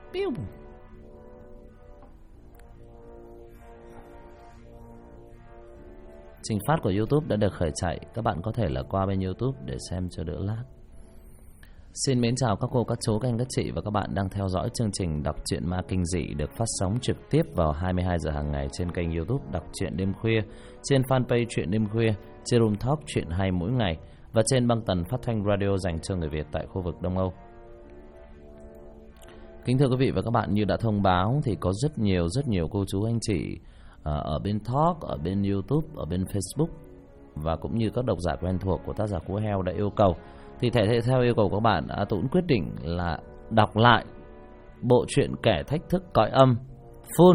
Piu. Trình phát của YouTube đã được khởi chạy. Các bạn có thể là qua bên YouTube để xem cho đỡ lag. Xin mến chào các cô, các chú, các anh, các chị và các bạn đang theo dõi chương trình Đọc truyện ma kinh dị được phát sóng trực tiếp vào 22 giờ hàng ngày trên kênh YouTube Đọc truyện đêm khuya, trên fanpage Truyện đêm khuya, trên room top truyện hay mỗi ngày và trên băng tần phát thanh radio dành cho người Việt tại khu vực Đông Âu. Kính thưa quý vị và các bạn, như đã thông báo thì có rất nhiều cô chú anh chị ở bên Talk, ở bên YouTube, ở bên Facebook và cũng như các độc giả quen thuộc của tác giả Cú Heo đã yêu cầu. Thì thể theo yêu cầu của các bạn, Tuấn quyết định là đọc lại bộ truyện Kẻ Thách Thức Cõi Âm full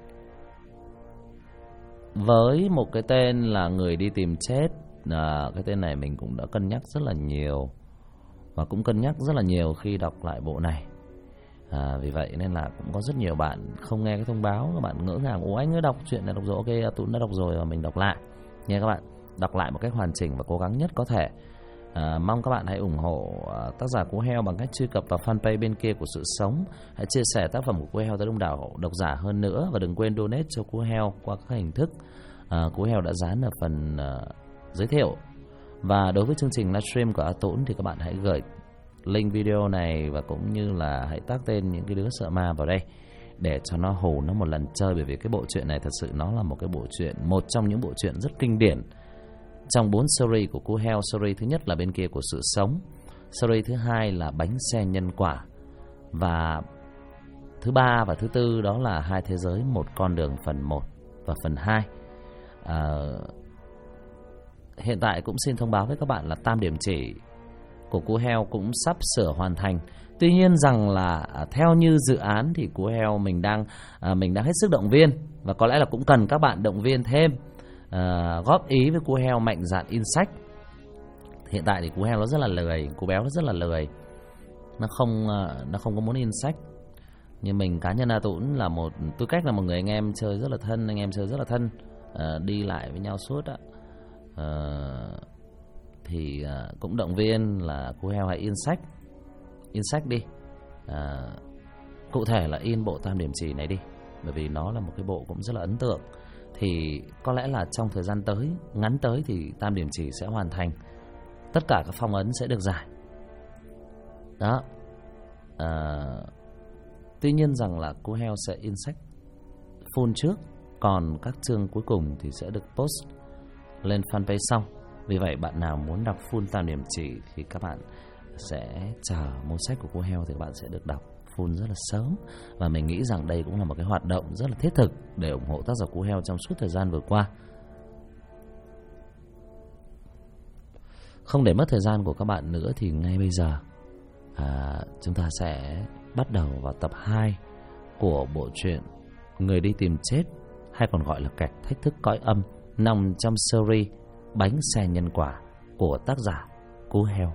với một cái tên là Người Đi Tìm Chết. Cái tên này mình cũng đã cân nhắc rất là nhiều và cũng cân nhắc rất là nhiều khi đọc lại bộ này. Vì vậy nên là cũng có rất nhiều bạn không nghe cái thông báo, các bạn ngỡ ngàng: ủa anh ấy đọc chuyện này đọc rồi. Ok, Tuấn đã đọc rồi và mình đọc lại nha các bạn, đọc lại một cách hoàn chỉnh và cố gắng nhất có thể. Mong các bạn hãy ủng hộ tác giả Cú Heo bằng cách truy cập vào fanpage Bên Kia Của Sự Sống, hãy chia sẻ tác phẩm của Cú Heo tới đông đảo độc giả hơn nữa và đừng quên donate cho Cú Heo qua các hình thức Cú Heo đã dán ở phần giới thiệu. Và đối với chương trình livestream của Tuấn thì các bạn hãy gửi link video này và cũng như là hãy tag tên những cái đứa sợ ma vào đây để cho nó hù nó một lần chơi, bởi vì cái bộ truyện này thật sự nó là một cái bộ truyện, một trong những bộ truyện rất kinh điển trong 4 series của Cú Heo. Series thứ nhất là Bên Kia Của Sự Sống, series thứ hai là Bánh Xe Nhân Quả, và thứ ba và thứ tư đó là Hai Thế Giới Một Con Đường phần 1 và phần 2. Hiện tại cũng xin thông báo với các bạn là tam điểm chỉ của Cú Heo cũng sắp sửa hoàn thành. Tuy nhiên rằng là theo như dự án thì Cú Heo mình đang hết sức động viên và có lẽ là cũng cần các bạn động viên thêm, góp ý với Cú Heo mạnh dạn in sách. Hiện tại thì Cú Heo nó rất là lười, Cú Béo nó rất là lười, nó không có muốn in sách. Nhưng mình cá nhân Tuấn là một tư cách là một người anh em chơi rất là thân, đi lại với nhau suốt á. Thì cũng động viên là Cú Heo hãy in sách đi. Cụ thể là in bộ tam điểm chỉ này đi, bởi vì nó là một cái bộ cũng rất là ấn tượng. Thì có lẽ là trong thời gian ngắn tới thì tam điểm chỉ sẽ hoàn thành, tất cả các phong ấn sẽ được giải đó. Tuy nhiên rằng là Cú Heo sẽ in sách full trước, còn các chương cuối cùng thì sẽ được post lên fanpage sau. Vì vậy bạn nào muốn đọc full tam điểm chỉ thì các bạn sẽ chờ mua sách của Cú Heo thì các bạn sẽ được đọc full rất là sớm. Và mình nghĩ rằng đây cũng là một cái hoạt động rất là thiết thực để ủng hộ tác giả Cú Heo trong suốt thời gian vừa qua. Không để mất thời gian của các bạn nữa thì ngay bây giờ chúng ta sẽ bắt đầu vào tập 2 của bộ truyện Người Đi Tìm Chết, hay còn gọi là Kẻ Thách Thức Cõi Âm, nằm trong series Bánh Xe Nhân Quả của tác giả Cú Heo.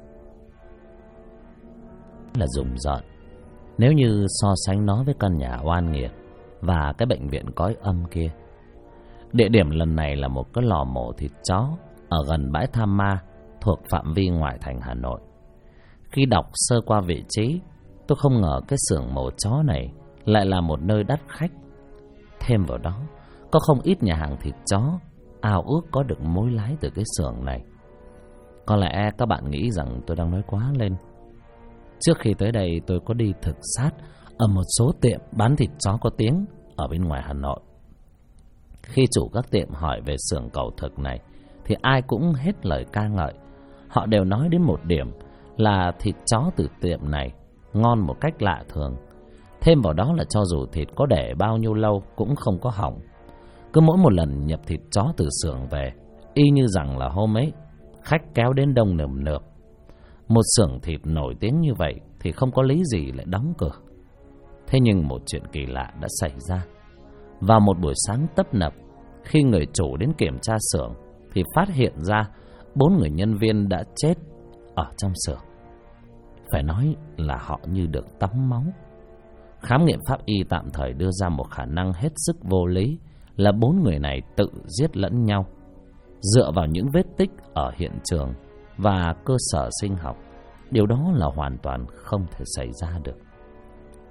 Là rùng rợn nếu như so sánh nó với căn nhà oan nghiệt và cái bệnh viện cõi âm kia. Địa điểm lần này là một cái lò mổ thịt chó ở gần bãi Tham Ma thuộc phạm vi ngoại thành Hà Nội. Khi đọc sơ qua vị trí, tôi không ngờ cái xưởng mổ chó này lại là một nơi đắt khách. Thêm vào đó, có không ít nhà hàng thịt chó ao ước có được mối lái từ cái xưởng này. Có lẽ các bạn nghĩ rằng tôi đang nói quá lên. Trước khi tới đây tôi có đi thực sát ở một số tiệm bán thịt chó có tiếng ở bên ngoài Hà Nội. Khi chủ các tiệm hỏi về xưởng cầu thực này thì ai cũng hết lời ca ngợi. Họ đều nói đến một điểm là thịt chó từ tiệm này ngon một cách lạ thường. Thêm vào đó là cho dù thịt có để bao nhiêu lâu cũng không có hỏng. Cứ mỗi một lần nhập thịt chó từ xưởng về, y như rằng là hôm ấy khách kéo đến đông nườm nượp. Một xưởng thịt nổi tiếng như vậy thì không có lý gì lại đóng cửa. Thế nhưng một chuyện kỳ lạ đã xảy ra. Vào một buổi sáng tấp nập, khi người chủ đến kiểm tra xưởng thì phát hiện ra 4 người nhân viên đã chết ở trong xưởng. Phải nói là họ như được tắm máu. Khám nghiệm pháp y tạm thời đưa ra một khả năng hết sức vô lý là 4 người này tự giết lẫn nhau. Dựa vào những vết tích ở hiện trường và cơ sở sinh học, điều đó là hoàn toàn không thể xảy ra được.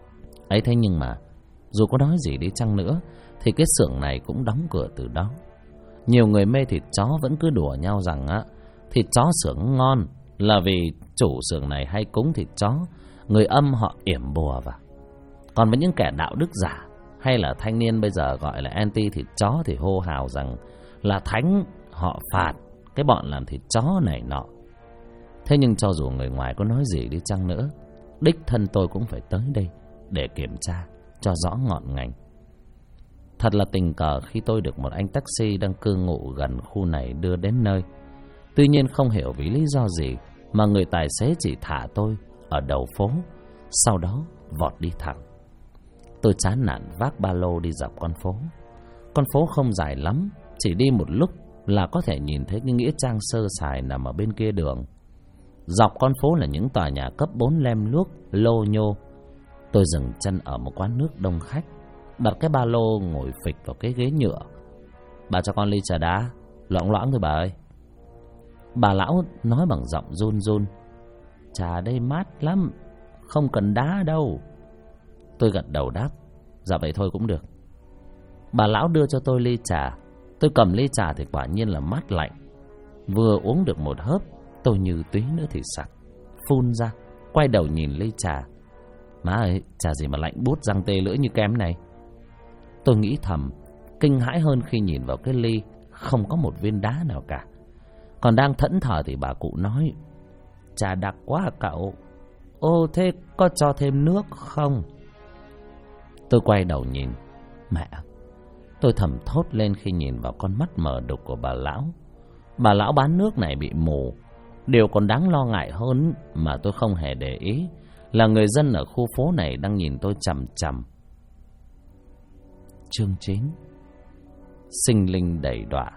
Ấy thế nhưng mà dù có nói gì đi chăng nữa thì cái xưởng này cũng đóng cửa từ đó. Nhiều người mê thịt chó vẫn cứ đùa nhau rằng thịt chó xưởng ngon là vì chủ xưởng này hay cúng thịt chó, người âm họ yểm bùa vào. Còn với những kẻ đạo đức giả hay là thanh niên bây giờ gọi là anti thịt chó thì hô hào rằng là thánh họ phạt cái bọn làm thịt chó này nọ. Thế nhưng cho dù người ngoài có nói gì đi chăng nữa, đích thân tôi cũng phải tới đây để kiểm tra cho rõ ngọn ngành. Thật là tình cờ khi tôi được một anh taxi đang cư ngụ gần khu này đưa đến nơi. Tuy nhiên không hiểu vì lý do gì mà người tài xế chỉ thả tôi ở đầu phố, sau đó vọt đi thẳng. Tôi chán nản vác ba lô đi dọc con phố. Con phố không dài lắm, chỉ đi một lúc là có thể nhìn thấy cái nghĩa trang sơ sài nằm ở bên kia đường. Dọc con phố là những tòa nhà cấp 4 lem luốc, lô nhô. Tôi dừng chân ở một quán nước đông khách, đặt cái ba lô ngồi phịch vào cái ghế nhựa. Bà cho con ly trà đá, loãng loãng thôi bà ơi. Bà lão nói bằng giọng run run. Trà đây mát lắm, không cần đá đâu. Tôi gật đầu đáp, dạ vậy thôi cũng được. Bà lão đưa cho tôi ly trà. Tôi cầm ly trà thì quả nhiên là mát lạnh. Vừa uống được một hớp, tôi như tí nữa thì sặc, phun ra, quay đầu nhìn ly trà. Má ơi, trà gì mà lạnh buốt răng tê lưỡi như kem này. Tôi nghĩ thầm, kinh hãi hơn khi nhìn vào cái ly không có một viên đá nào cả. Còn đang thẫn thờ thì bà cụ nói, trà đặc quá à cậu. Ô thế có cho thêm nước không? Tôi quay đầu nhìn. Mẹ! Tôi thầm thốt lên khi nhìn vào con mắt mờ đục của bà lão. Bà lão bán nước này bị mù. Điều còn đáng lo ngại hơn mà tôi không hề để ý là người dân ở khu phố này đang nhìn tôi chằm chằm. Chương 9. Sinh linh đầy đọa.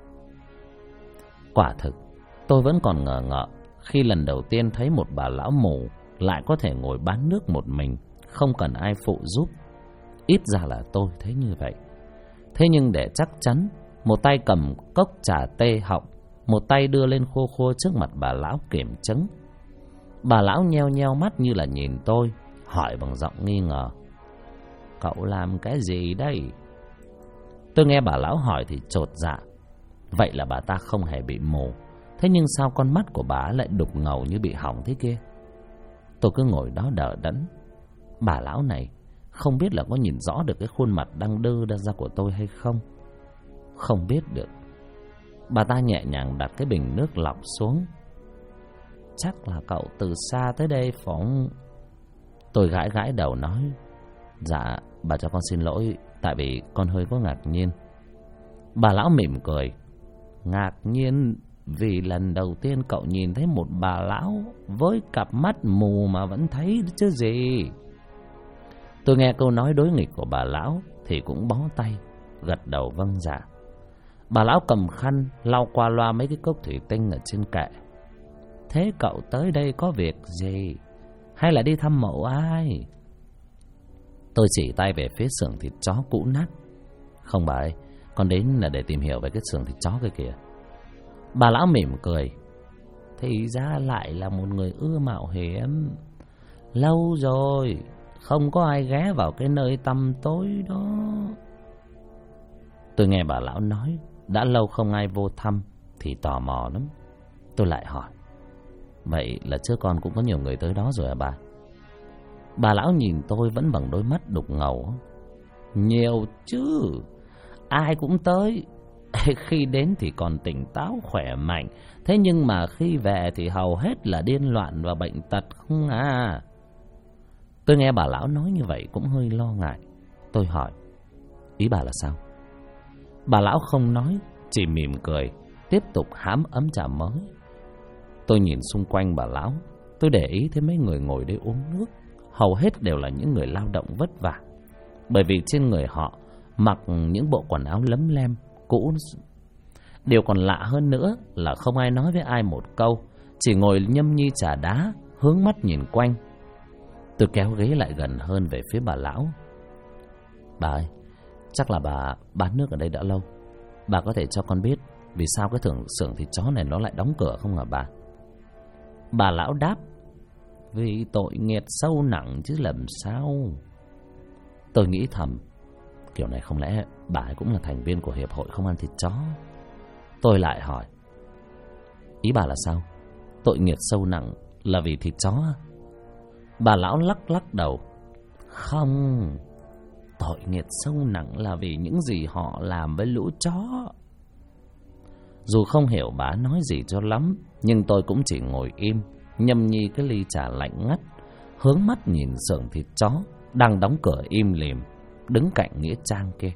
Quả thực, tôi vẫn còn ngờ ngợ khi lần đầu tiên thấy một bà lão mù lại có thể ngồi bán nước một mình, không cần ai phụ giúp. Ít ra là tôi thấy như vậy. Thế nhưng để chắc chắn, một tay cầm cốc trà tê họng, một tay đưa lên khô khô trước mặt bà lão kiểm chứng. Bà lão nheo nheo mắt như là nhìn tôi, hỏi bằng giọng nghi ngờ. Cậu làm cái gì đây? Tôi nghe bà lão hỏi thì chột dạ. Vậy là bà ta không hề bị mù. Thế nhưng sao con mắt của bà lại đục ngầu như bị hỏng thế kia? Tôi cứ ngồi đó đờ đẫn. Bà lão này không biết là có nhìn rõ được cái khuôn mặt đang đơ ra của tôi hay không? Không biết được. Bà ta nhẹ nhàng đặt cái bình nước lọc xuống. Chắc là cậu từ xa tới đây phỏng. Tôi gãi gãi đầu nói, dạ bà cho con xin lỗi, tại vì con hơi có ngạc nhiên. Bà lão mỉm cười. Ngạc nhiên vì lần đầu tiên cậu nhìn thấy một bà lão với cặp mắt mù mà vẫn thấy chứ gì. Tôi nghe câu nói đối nghịch của bà lão thì cũng bó tay, gật đầu vâng dạ. Bà lão cầm khăn lau qua loa mấy cái cốc thủy tinh ở trên kệ. Thế cậu tới đây có việc gì? Hay là đi thăm mộ ai? Tôi chỉ tay về phía xưởng thịt chó cũ nát. Không bà ơi, con đến là để tìm hiểu về cái xưởng thịt chó kia kìa. Bà lão mỉm cười. Thì ra lại là một người ưa mạo hiểm. Lâu rồi không có ai ghé vào cái nơi tăm tối đó. Tôi nghe bà lão nói đã lâu không ai vô thăm thì tò mò lắm. Tôi lại hỏi, vậy là trước con cũng có nhiều người tới đó rồi à bà? Bà lão nhìn tôi vẫn bằng đôi mắt đục ngầu. Nhiều chứ, ai cũng tới. Khi đến thì còn tỉnh táo khỏe mạnh, thế nhưng mà khi về thì hầu hết là điên loạn và bệnh tật không à. Tôi nghe bà lão nói như vậy cũng hơi lo ngại. Tôi hỏi, ý bà là sao? Bà lão không nói, chỉ mỉm cười, tiếp tục hãm ấm trà mới. Tôi nhìn xung quanh bà lão, tôi để ý thấy mấy người ngồi đây uống nước hầu hết đều là những người lao động vất vả, bởi vì trên người họ mặc những bộ quần áo lấm lem cũ. Điều còn lạ hơn nữa là không ai nói với ai một câu, chỉ ngồi nhâm nhi trà đá, hướng mắt nhìn quanh. Tôi kéo ghế lại gần hơn về phía bà lão. Bà ơi, chắc là bà bán nước ở đây đã lâu. Bà có thể cho con biết vì sao cái xưởng thịt chó này nó lại đóng cửa không hả bà? Bà lão đáp, vì tội nghiệp sâu nặng chứ làm sao. Tôi nghĩ thầm, kiểu này không lẽ bà ấy cũng là thành viên của hiệp hội không ăn thịt chó. Tôi lại hỏi, ý bà là sao? Tội nghiệp sâu nặng là vì thịt chó à? Bà lão lắc lắc đầu. Không, tội nghiệp sâu nặng là vì những gì họ làm với lũ chó. Dù không hiểu bà nói gì cho lắm, nhưng tôi cũng chỉ ngồi im, nhâm nhi cái ly trà lạnh ngắt, hướng mắt nhìn xưởng thịt chó đang đóng cửa im lìm đứng cạnh nghĩa trang kia.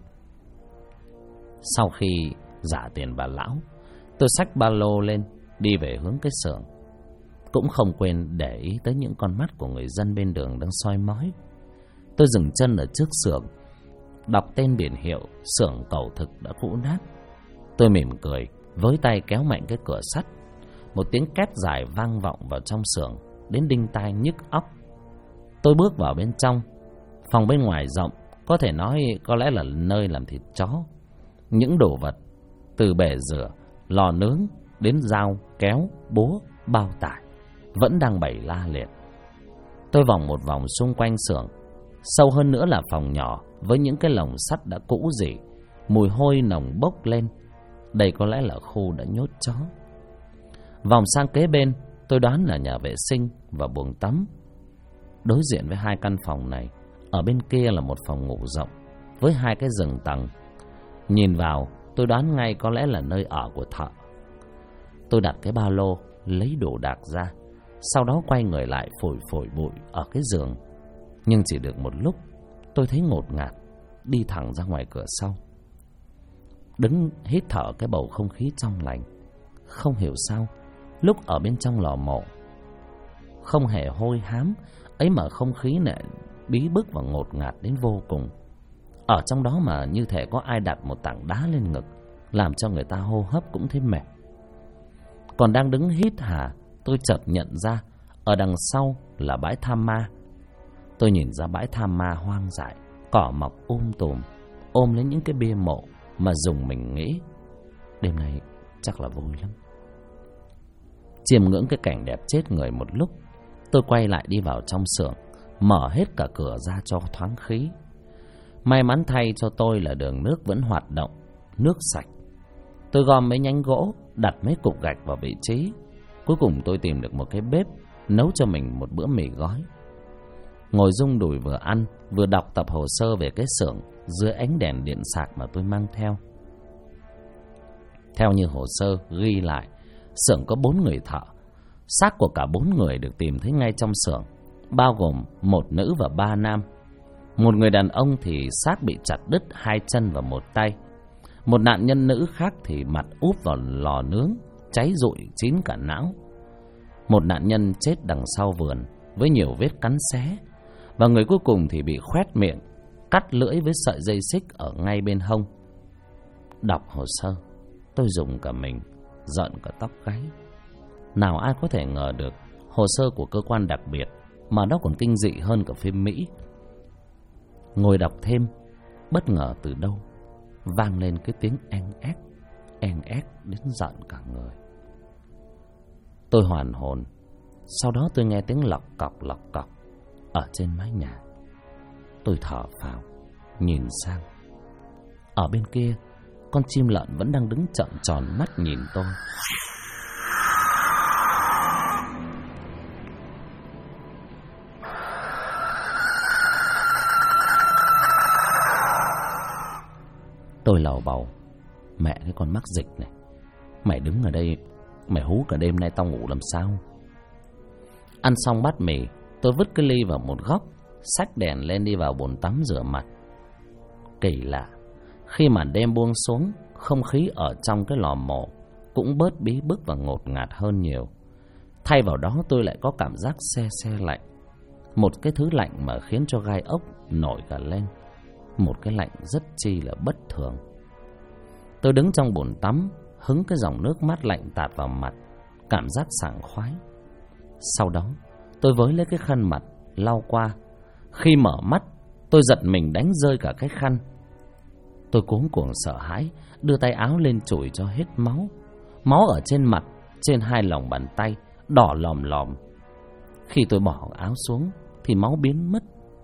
Sau khi trả tiền bà lão, tôi xách ba lô lên đi về hướng cái xưởng, cũng không quên để ý tới những con mắt của người dân bên đường đang soi mói. Tôi dừng chân ở trước xưởng, đọc tên biển hiệu xưởng cầu thực đã cũ nát. Tôi mỉm cười, với tay kéo mạnh cái cửa sắt. Một tiếng két dài vang vọng vào trong xưởng đến đinh tai nhức óc. Tôi bước vào bên trong. Phòng bên ngoài rộng, có thể nói có lẽ là nơi làm thịt chó. Những đồ vật từ bể rửa, lò nướng đến dao, kéo, búa, bao tải vẫn đang bày la liệt. Tôi vòng một vòng xung quanh xưởng. Sâu hơn nữa là phòng nhỏ với những cái lồng sắt đã cũ rỉ, mùi hôi nồng bốc lên. Đây có lẽ là khu đã nhốt chó. Vòng sang kế bên, tôi đoán là nhà vệ sinh và buồng tắm. Đối diện với hai căn phòng này, ở bên kia là một phòng ngủ rộng với hai cái giường tầng. Nhìn vào, tôi đoán ngay có lẽ là nơi ở của thợ. Tôi đặt cái ba lô, lấy đồ đạc ra, sau đó quay người lại phủi phủi bụi ở cái giường. Nhưng chỉ được một lúc, tôi thấy ngột ngạt, đi thẳng ra ngoài cửa sau. Đứng hít thở cái bầu không khí trong lành. Không hiểu sao, lúc ở bên trong lò mộ không hề hôi hám ấy mà không khí lại bí bức và ngột ngạt đến vô cùng. Ở trong đó mà như thể có ai đặt một tảng đá lên ngực, làm cho người ta hô hấp cũng thấy mệt. Còn đang đứng hít hà, tôi chợt nhận ra ở đằng sau là bãi tham ma. Tôi nhìn ra bãi tham ma hoang dại, cỏ mọc tùm, ôm lấy những cái bia mộ mà dùng mình nghĩ đêm nay chắc là vui lắm. Chiêm ngưỡng cái cảnh đẹp chết người một lúc, tôi quay lại đi vào trong xưởng, mở hết cả cửa ra cho thoáng khí. May mắn thay cho tôi là đường nước vẫn hoạt động, nước sạch. Tôi gom mấy nhánh gỗ, đặt mấy cục gạch vào vị trí. Cuối cùng tôi tìm được một cái bếp, nấu cho mình một bữa mì gói. Ngồi rung đùi vừa ăn, vừa đọc tập hồ sơ về cái xưởng dưới ánh đèn điện sạc mà tôi mang theo. Theo như hồ sơ ghi lại, xưởng có 4 người thợ. Xác của cả 4 người được tìm thấy ngay trong xưởng, bao gồm 1 nữ và 3 nam. Một người đàn ông thì xác bị chặt đứt 2 chân và 1 tay. Một nạn nhân nữ khác thì mặt úp vào lò nướng, cháy rụi chín cả não. Một nạn nhân chết đằng sau vườn với nhiều vết cắn xé. Và người cuối cùng thì bị khoét miệng, cắt lưỡi với sợi dây xích ở ngay bên hông. Đọc hồ sơ, tôi rùng cả mình, giận cả tóc gáy. Nào ai có thể ngờ được hồ sơ của cơ quan đặc biệt mà nó còn kinh dị hơn cả phim Mỹ. Ngồi đọc thêm, bất ngờ từ đâu vang lên cái tiếng en ép đến giận cả người. Tôi hoàn hồn. Sau đó tôi nghe tiếng lọc cọc ở trên mái nhà. Tôi thở phào, nhìn sang. Ở bên kia, con chim lợn vẫn đang đứng trợn tròn mắt nhìn tôi. Tôi lầu bầu, mẹ cái con mắc dịch này, mày đứng ở đây, mày hú cả đêm nay tao ngủ làm sao? Ăn xong bát mì, tôi vứt cái ly vào một góc, xách đèn lên đi vào bồn tắm rửa mặt. Kỳ lạ, khi màn đêm buông xuống, không khí ở trong cái lò mộ cũng bớt bí bức và ngột ngạt hơn nhiều. Thay vào đó tôi lại có cảm giác se se lạnh. Một cái thứ lạnh mà khiến cho gai ốc nổi cả lên. Một cái lạnh rất chi là bất thường. Tôi đứng trong bồn tắm, hứng cái dòng nước mát lạnh tạt vào mặt, cảm giác sảng khoái. Sau đó tôi với lấy cái khăn mặt lau qua. Khi mở mắt, tôi giật mình đánh rơi cả cái khăn. Tôi cuống cuồng sợ hãi, đưa tay áo lên chùi cho hết máu. Máu ở trên mặt, trên 2 lòng bàn tay, đỏ lòm lòm. Khi tôi bỏ áo xuống thì máu biến mất.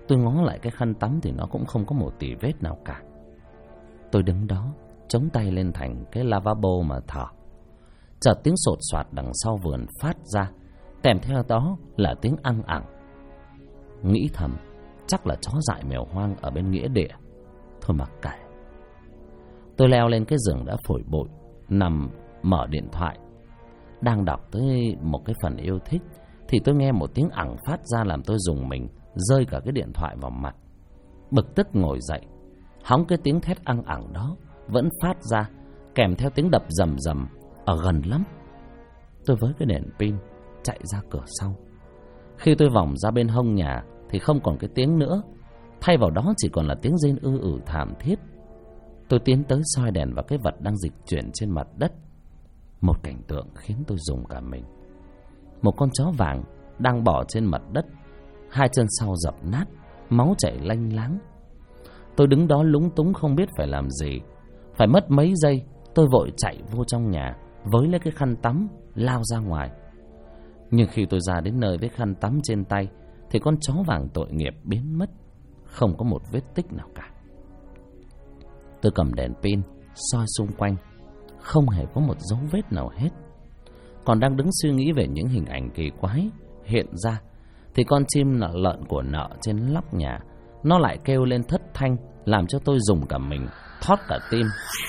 Tôi ngó lại cái khăn tắm thì nó cũng không có một tì vết nào cả. Tôi đứng đó, chống tay lên thành cái lavabo mà thở. Chợt tiếng sột soạt đằng sau vườn phát ra, kèm theo đó là tiếng ăng ẳng. Nghĩ thầm, chắc là chó dại mèo hoang ở bên nghĩa địa. Thôi mặc kệ. Tôi leo lên cái giường đã phổi bụi, nằm mở điện thoại. Đang đọc tới một cái phần yêu thích thì tôi nghe một tiếng ẳng phát ra làm tôi rùng mình, rơi cả cái điện thoại vào mặt. Bực tức ngồi dậy, hóng cái tiếng thét ăng ẳng đó vẫn phát ra, kèm theo tiếng đập rầm rầm ở gần lắm. Tôi với cái đèn pin chạy ra cửa sau. Khi tôi vòng ra bên hông nhà thì không còn cái tiếng nữa, thay vào đó chỉ còn là tiếng rên thảm thiết. Tôi tiến tới soi đèn vào cái vật đang dịch chuyển trên mặt đất. Một cảnh tượng khiến tôi rùng cả mình. Một con chó vàng đang bò trên mặt đất, hai chân sau dập nát, máu chảy lanh láng. Tôi đứng đó lúng túng không biết phải làm gì. Phải mất mấy giây, tôi vội chạy vô trong nhà, với lấy cái khăn tắm, lao ra ngoài. Nhưng khi tôi ra đến nơi với khăn tắm trên tay thì con chó vàng tội nghiệp biến mất, không có một vết tích nào cả. Tôi cầm đèn pin soi xung quanh, không hề có một dấu vết nào hết. Còn đang đứng suy nghĩ về những hình ảnh kỳ quái hiện ra thì con chim lợn của nợ trên nóc nhà nó lại kêu lên thất thanh, làm cho tôi rùng cả mình, thót cả tim.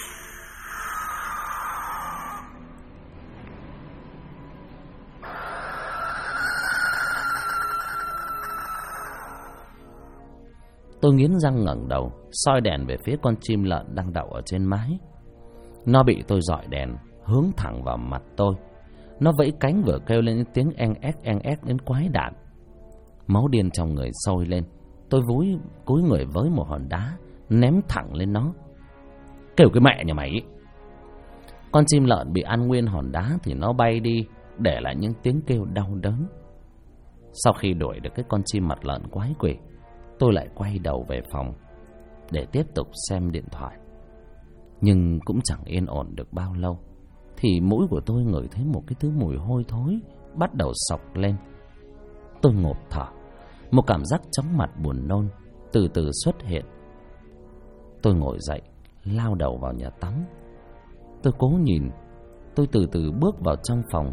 Tôi nghiến răng ngẩng đầu, soi đèn về phía con chim lợn đang đậu ở trên mái. Nó bị tôi dọi đèn hướng thẳng vào mặt tôi. Nó vẫy cánh vừa kêu lên những tiếng en ép đến quái đản. Máu điên trong người sôi lên. Tôi cúi người với một hòn đá ném thẳng lên nó. Kêu cái mẹ nhà mày ý. Con chim lợn bị ăn nguyên hòn đá thì nó bay đi, để lại những tiếng kêu đau đớn. Sau khi đuổi được cái con chim mặt lợn quái quỷ, tôi lại quay đầu về phòng để tiếp tục xem điện thoại. Nhưng cũng chẳng yên ổn được bao lâu thì mũi của tôi ngửi thấy một cái thứ mùi hôi thối bắt đầu xộc lên. Tôi ngộp thở, một cảm giác chóng mặt buồn nôn từ từ xuất hiện. Tôi ngồi dậy, lao đầu vào nhà tắm. Tôi cố nhìn, tôi từ từ bước vào trong phòng.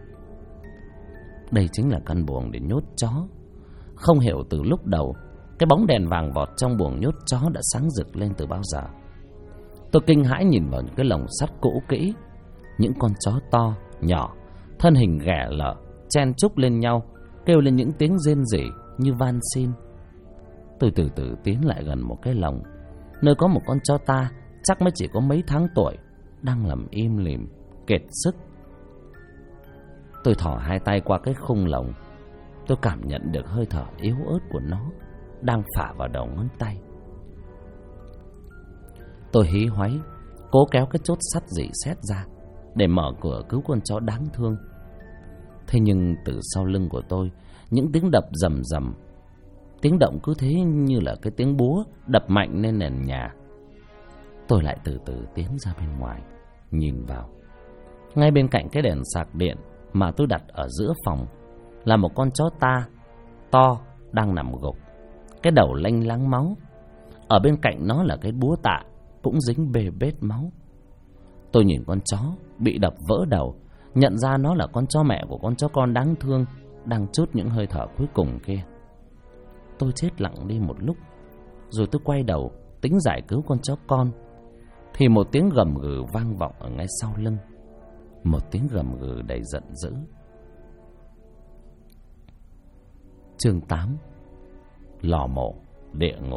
Đây chính là căn buồng để nhốt chó. Không hiểu từ lúc đầu cái bóng đèn vàng vọt trong buồng nhốt chó đã sáng rực lên từ bao giờ. Tôi kinh hãi nhìn vào những cái lồng sắt cũ kỹ. Những con chó to, nhỏ, thân hình ghẻ lở, chen chúc lên nhau, kêu lên những tiếng rên rỉ như van xin. Tôi từ từ tiến lại gần một cái lồng, nơi có một con chó ta chắc mới chỉ có mấy tháng tuổi, đang nằm im lìm, kiệt sức. Tôi thò hai tay qua cái khung lồng. Tôi cảm nhận được hơi thở yếu ớt của nó đang phả vào đầu ngón tay. Tôi hí hoáy cố kéo cái chốt sắt rỉ sét ra để mở cửa cứu con chó đáng thương. Thế nhưng từ sau lưng của tôi, những tiếng đập rầm rầm, tiếng động cứ thế như là cái tiếng búa đập mạnh lên nền nhà. Tôi lại từ từ tiến ra bên ngoài, nhìn vào. Ngay bên cạnh cái đèn sạc điện mà tôi đặt ở giữa phòng là một con chó to đang nằm gục, cái đầu lanh láng máu. Ở bên cạnh nó là cái búa tạ cũng dính bê bết máu. Tôi nhìn con chó bị đập vỡ đầu, nhận ra nó là con chó mẹ của con chó con đáng thương đang trút những hơi thở cuối cùng kia. Tôi chết lặng đi một lúc, rồi tôi quay đầu tính giải cứu con chó con thì một tiếng gầm gừ vang vọng ở ngay sau lưng. Một tiếng gầm gừ đầy giận dữ. Chương 8: Lò mổ địa ngục.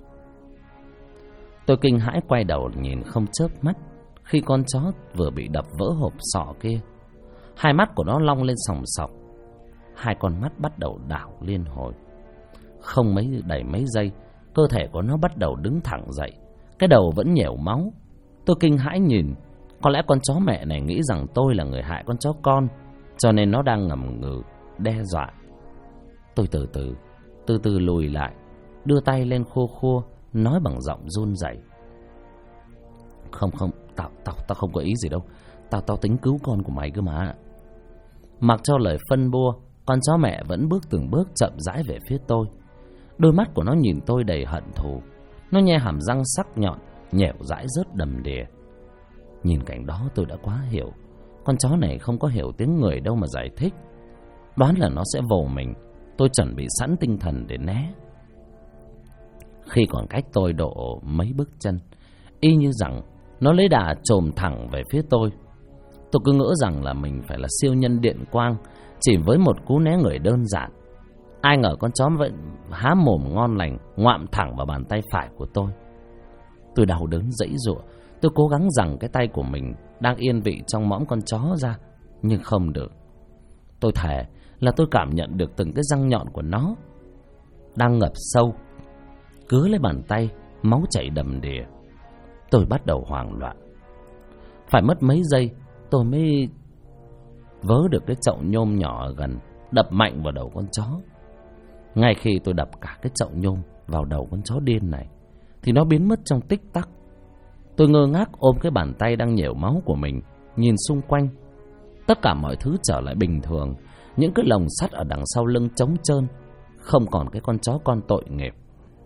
Tôi kinh hãi quay đầu nhìn không chớp mắt khi con chó vừa bị đập vỡ hộp sọ kia. Hai mắt của nó long lên sòng sọc, hai con mắt bắt đầu đảo liên hồi. Không đầy mấy giây, cơ thể của nó bắt đầu đứng thẳng dậy, cái đầu vẫn nhẻo máu. Tôi kinh hãi nhìn, có lẽ con chó mẹ này nghĩ rằng tôi là người hại con chó con, cho nên nó đang ngầm ngừ đe dọa. Tôi từ từ lùi lại, đưa tay lên khua khua, nói bằng giọng run rẩy: Không, tao không có ý gì đâu. Tao tính cứu con của mày cơ mà. Mặc cho lời phân bua, con chó mẹ vẫn bước từng bước chậm rãi về phía tôi. Đôi mắt của nó nhìn tôi đầy hận thù. Nó nhe hàm răng sắc nhọn, nhẻo dãi rớt đầm đìa. Nhìn cảnh đó tôi đã quá hiểu. Con chó này không có hiểu tiếng người đâu mà giải thích. Đoán là nó sẽ vồ mình. Tôi chuẩn bị sẵn tinh thần để né. Khi còn cách tôi độ mấy bước chân, y như rằng nó lấy đà chồm thẳng về phía tôi. Tôi cứ ngỡ rằng là mình phải là siêu nhân điện quang, chỉ với một cú né người đơn giản. Ai ngờ con chó vẫn há mồm ngon lành, ngoạm thẳng vào bàn tay phải của tôi. Tôi đau đớn giãy giụa. Tôi cố gắng giằng cái tay của mình đang yên vị trong mõm con chó ra, nhưng không được. Tôi thề là tôi cảm nhận được từng cái răng nhọn của nó đang ngập sâu, cứa lấy bàn tay, máu chảy đầm đìa. Tôi bắt đầu hoảng loạn. Phải mất mấy giây tôi mới vớ được cái chậu nhôm nhỏ ở gần, đập mạnh vào đầu con chó. Ngay khi tôi đập cả cái chậu nhôm vào đầu con chó điên này thì nó biến mất trong tích tắc. Tôi ngơ ngác ôm cái bàn tay đang nhểu máu của mình, nhìn xung quanh. Tất cả mọi thứ trở lại bình thường. Những cái lồng sắt ở đằng sau lưng trống trơn, không còn cái con chó con tội nghiệp.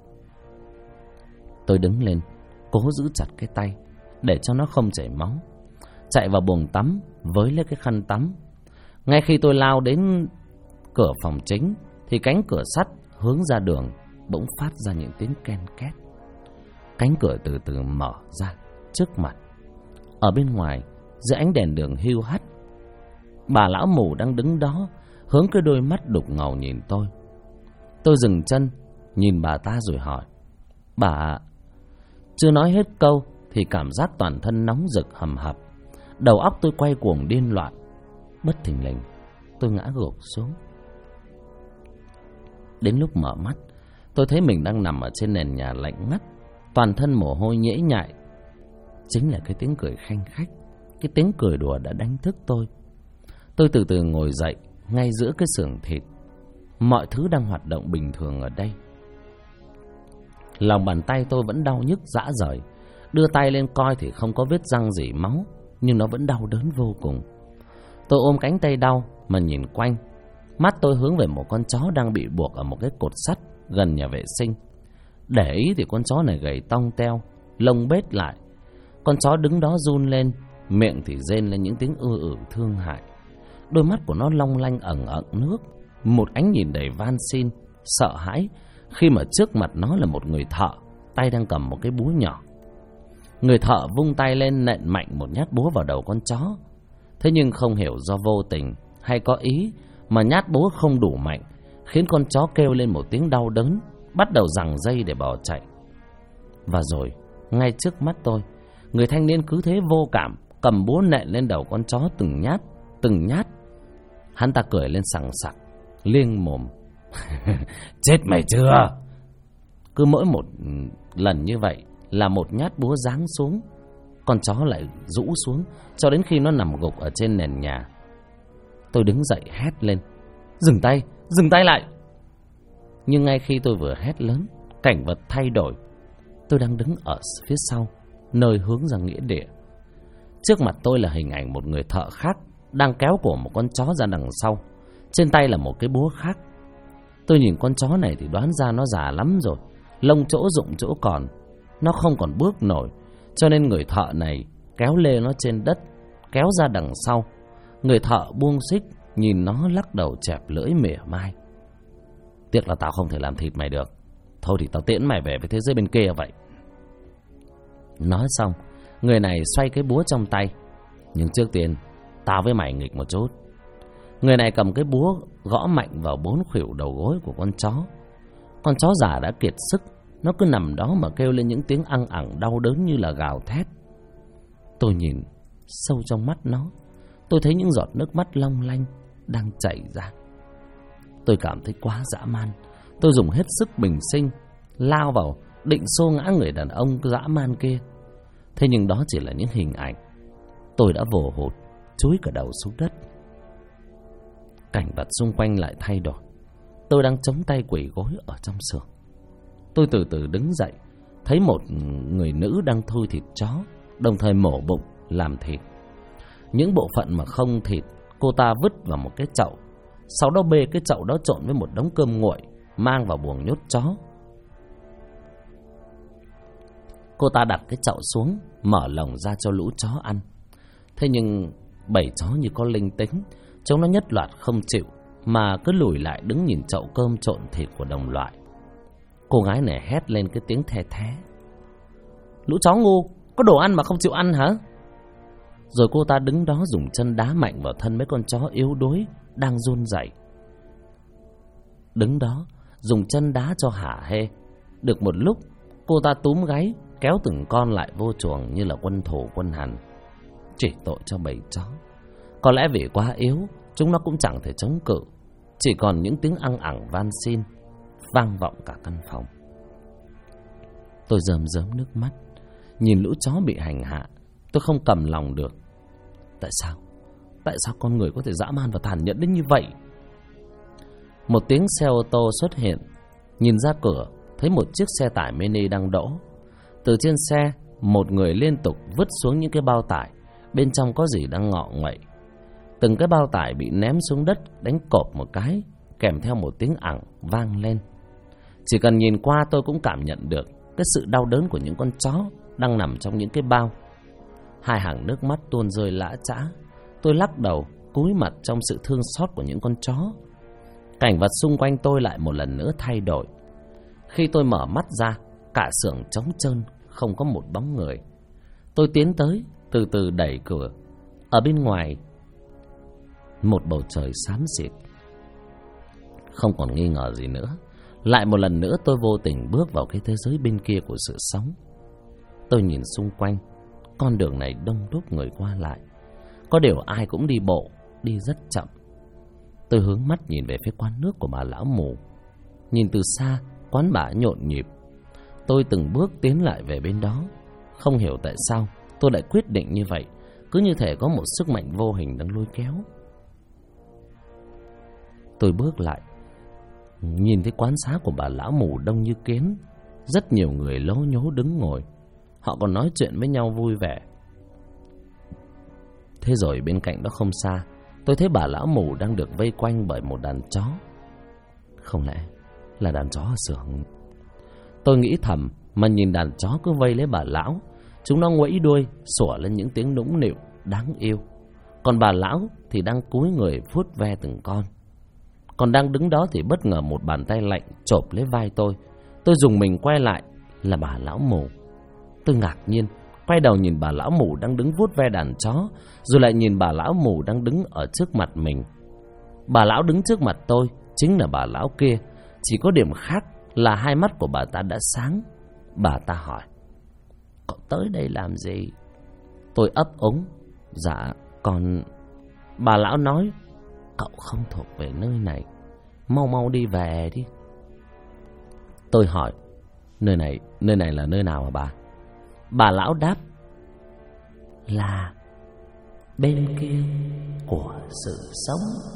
Tôi đứng lên, cố giữ chặt cái tay để cho nó không chảy máu, chạy vào buồng tắm với lấy cái khăn tắm. Ngay khi tôi lao đến cửa phòng chính thì cánh cửa sắt hướng ra đường bỗng phát ra những tiếng ken két. Cánh cửa từ từ mở ra trước mặt. Ở bên ngoài, dưới ánh đèn đường hiu hắt, bà lão mù đang đứng đó, hướng cái đôi mắt đục ngầu nhìn tôi. Tôi dừng chân, nhìn bà ta rồi hỏi: "Bà ạ." Chưa nói hết câu thì cảm giác toàn thân nóng rực hầm hập. Đầu óc tôi quay cuồng điên loạn. Bất thình lình, tôi ngã gục xuống. Đến lúc mở mắt, tôi thấy mình đang nằm ở trên nền nhà lạnh ngắt, toàn thân mồ hôi nhễ nhại. Chính là cái tiếng cười khanh khách, cái tiếng cười đùa đã đánh thức tôi. Tôi từ từ ngồi dậy ngay giữa cái xưởng thịt. Mọi thứ đang hoạt động bình thường ở đây. Lòng bàn tay tôi vẫn đau nhức rã rời. Đưa tay lên coi thì không có vết răng gì máu, nhưng nó vẫn đau đớn vô cùng. Tôi ôm cánh tay đau mà nhìn quanh. Mắt tôi hướng về một con chó đang bị buộc ở một cái cột sắt gần nhà vệ sinh. Để ý thì con chó này gầy tông teo, lông bết lại. Con chó đứng đó run lên, miệng thì rên lên những tiếng thương hại. Đôi mắt của nó long lanh ẩn ẩn nước, một ánh nhìn đầy van xin, sợ hãi khi mà trước mặt nó là một người thợ, tay đang cầm một cái búa nhỏ. Người thợ vung tay lên nện mạnh một nhát búa vào đầu con chó. Thế nhưng không hiểu do vô tình hay có ý mà nhát búa không đủ mạnh, khiến con chó kêu lên một tiếng đau đớn, bắt đầu giằng dây để bỏ chạy. Và rồi, ngay trước mắt tôi, người thanh niên cứ thế vô cảm cầm búa nện lên đầu con chó từng nhát, từng nhát. Hắn ta cười lên sằng sặc, liêng mồm: "Chết mày chưa?" Cứ mỗi một lần như vậy là một nhát búa giáng xuống, con chó lại rũ xuống cho đến khi nó nằm gục ở trên nền nhà. Tôi đứng dậy hét lên: "Dừng tay, dừng tay lại!" Nhưng ngay khi tôi vừa hét lớn, cảnh vật thay đổi. Tôi đang đứng ở phía sau, nơi hướng ra nghĩa địa. Trước mặt tôi là hình ảnh một người thợ khác đang kéo cổ một con chó ra đằng sau. Trên tay là một cái búa khác. Tôi nhìn con chó này thì đoán ra nó già lắm rồi, lông chỗ rụng chỗ còn, nó không còn bước nổi. Cho nên người thợ này kéo lê nó trên đất, kéo ra đằng sau. Người thợ buông xích, nhìn nó lắc đầu chẹp lưỡi mỉa mai: "Tiếc là tao không thể làm thịt mày được. Thôi thì tao tiễn mày về với thế giới bên kia vậy." Nói xong, người này xoay cái búa trong tay: "Nhưng trước tiên tao với mày nghịch một chút." Người này cầm cái búa gõ mạnh vào 4 khuỷu đầu gối của con chó. Con chó già đã kiệt sức, nó cứ nằm đó mà kêu lên những tiếng ăng ẳng đau đớn như là gào thét. Tôi nhìn sâu trong mắt nó, tôi thấy những giọt nước mắt long lanh đang chảy ra. Tôi cảm thấy quá dã man. Tôi dùng hết sức bình sinh lao vào định xô ngã người đàn ông dã man kia. Thế nhưng đó chỉ là những hình ảnh. Tôi đã vồ hụt, chúi cả đầu xuống đất. Cảnh vật xung quanh lại thay đổi. Tôi đang chống tay quỳ gối ở trong xưởng. Tôi từ từ đứng dậy, thấy một người nữ đang thui thịt chó, đồng thời mổ bụng làm thịt. Những bộ phận mà không thịt cô ta vứt vào một cái chậu, sau đó bê cái chậu đó trộn với một đống cơm nguội, mang vào buồng nhốt chó. Cô ta đặt cái chậu xuống, mở lồng ra cho lũ chó ăn. Thế nhưng bầy chó như có linh tính, chúng nó nhất loạt không chịu, mà cứ lùi lại đứng nhìn chậu cơm trộn thịt của đồng loại. Cô gái này hét lên cái tiếng the thé: "Lũ chó ngu, có đồ ăn mà không chịu ăn hả?" Rồi cô ta đứng đó dùng chân đá mạnh vào thân mấy con chó yếu đuối đang run rẩy. Đứng đó dùng chân đá cho hả hê. Được một lúc, cô ta túm gáy kéo từng con lại vô chuồng như là quân thù quân hằn. Chỉ tội cho bầy chó. Có lẽ vì quá yếu, chúng nó cũng chẳng thể chống cự. Chỉ còn những tiếng ăng ẳng van xin vang vọng cả căn phòng. Tôi rơm rớm nước mắt, nhìn lũ chó bị hành hạ. Tôi không cầm lòng được. Tại sao con người có thể dã man và tàn nhẫn đến như vậy? Một tiếng xe ô tô xuất hiện. Nhìn ra cửa, thấy một chiếc xe tải mini đang đỗ. Từ trên xe, một người liên tục vứt xuống những cái bao tải, bên trong có gì đang ngọ nguậy. Từng cái bao tải bị ném xuống đất, đánh cộp một cái, kèm theo một tiếng ẳng vang lên. Chỉ cần nhìn qua tôi cũng cảm nhận được cái sự đau đớn của những con chó đang nằm trong những cái bao. Hai hàng nước mắt tuôn rơi lã chã. Tôi lắc đầu, cúi mặt trong sự thương xót của những con chó. Cảnh vật xung quanh tôi lại một lần nữa thay đổi. Khi tôi mở mắt ra, cả xưởng trống trơn, không có một bóng người. Tôi tiến tới, từ từ đẩy cửa. Ở bên ngoài, một bầu trời xám xịt. Không còn nghi ngờ gì nữa, lại một lần nữa tôi vô tình bước vào cái thế giới bên kia của sự sống. Tôi nhìn xung quanh, con đường này đông đúc người qua lại. Có điều ai cũng đi bộ, đi rất chậm. Tôi hướng mắt nhìn về phía quán nước của bà lão mù. Nhìn từ xa, quán bà nhộn nhịp. Tôi từng bước tiến lại về bên đó. Không hiểu tại sao tôi lại quyết định như vậy. Cứ như thể có một sức mạnh vô hình đang lôi kéo. Tôi bước lại, nhìn thấy quán xá của bà lão mù đông như kiến. Rất nhiều người lố nhố đứng ngồi. Họ còn nói chuyện với nhau vui vẻ. Thế rồi bên cạnh đó không xa, tôi thấy bà lão mù đang được vây quanh bởi một đàn chó. Không lẽ là đàn chó ở xưởng? Tôi nghĩ thầm, mà nhìn đàn chó cứ vây lấy bà lão. Chúng nó nguẫy đuôi, sủa lên những tiếng nũng nịu đáng yêu. Còn bà lão thì đang cúi người vuốt ve từng con. Còn đang đứng đó thì bất ngờ một bàn tay lạnh chộp lấy vai tôi. Tôi rùng mình quay lại, là bà lão mù. Tôi ngạc nhiên, quay đầu nhìn bà lão mù đang đứng vuốt ve đàn chó, rồi lại nhìn bà lão mù đang đứng ở trước mặt mình. Bà lão đứng trước mặt tôi chính là bà lão kia, chỉ có điểm khác là hai mắt của bà ta đã sáng. Bà ta hỏi: "Cậu tới đây làm gì?" Tôi ấp úng: "Dạ, còn..." Bà lão nói: "Cậu không thuộc về nơi này, mau mau đi về đi." Tôi hỏi: Nơi này là nơi nào hả bà?" Bà lão đáp: "Là bên kia của sự sống."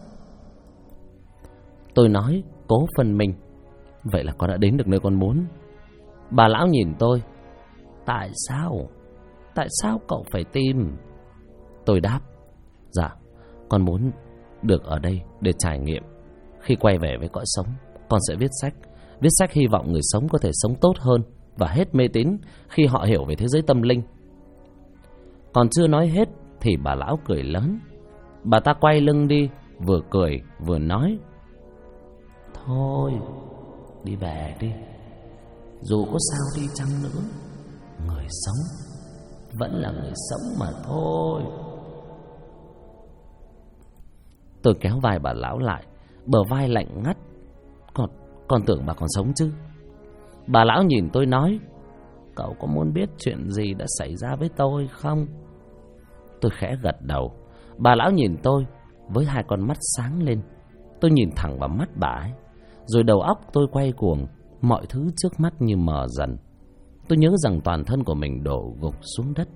Tôi nói cố phân minh: "Vậy là con đã đến được nơi con muốn." Bà lão nhìn tôi: Tại sao cậu phải tìm?" Tôi đáp: "Dạ, con muốn được ở đây để trải nghiệm. Khi quay về với cõi sống, con sẽ viết sách hy vọng người sống có thể sống tốt hơn và hết mê tín khi họ hiểu về thế giới tâm linh." Còn chưa nói hết thì bà lão cười lớn. Bà ta quay lưng đi, vừa cười vừa nói: "Thôi, đi về đi. Dù có sao đi chăng nữa, người sống vẫn là người sống mà thôi." Tôi kéo vai bà lão lại, bờ vai lạnh ngắt. Con tưởng bà còn sống chứ." Bà lão nhìn tôi nói: "Cậu có muốn biết chuyện gì đã xảy ra với tôi không?" Tôi khẽ gật đầu. Bà lão nhìn tôi với hai con mắt sáng lên. Tôi nhìn thẳng vào mắt bà ấy, rồi đầu óc tôi quay cuồng, mọi thứ trước mắt như mờ dần. Tôi nhớ rằng toàn thân của mình đổ gục xuống đất.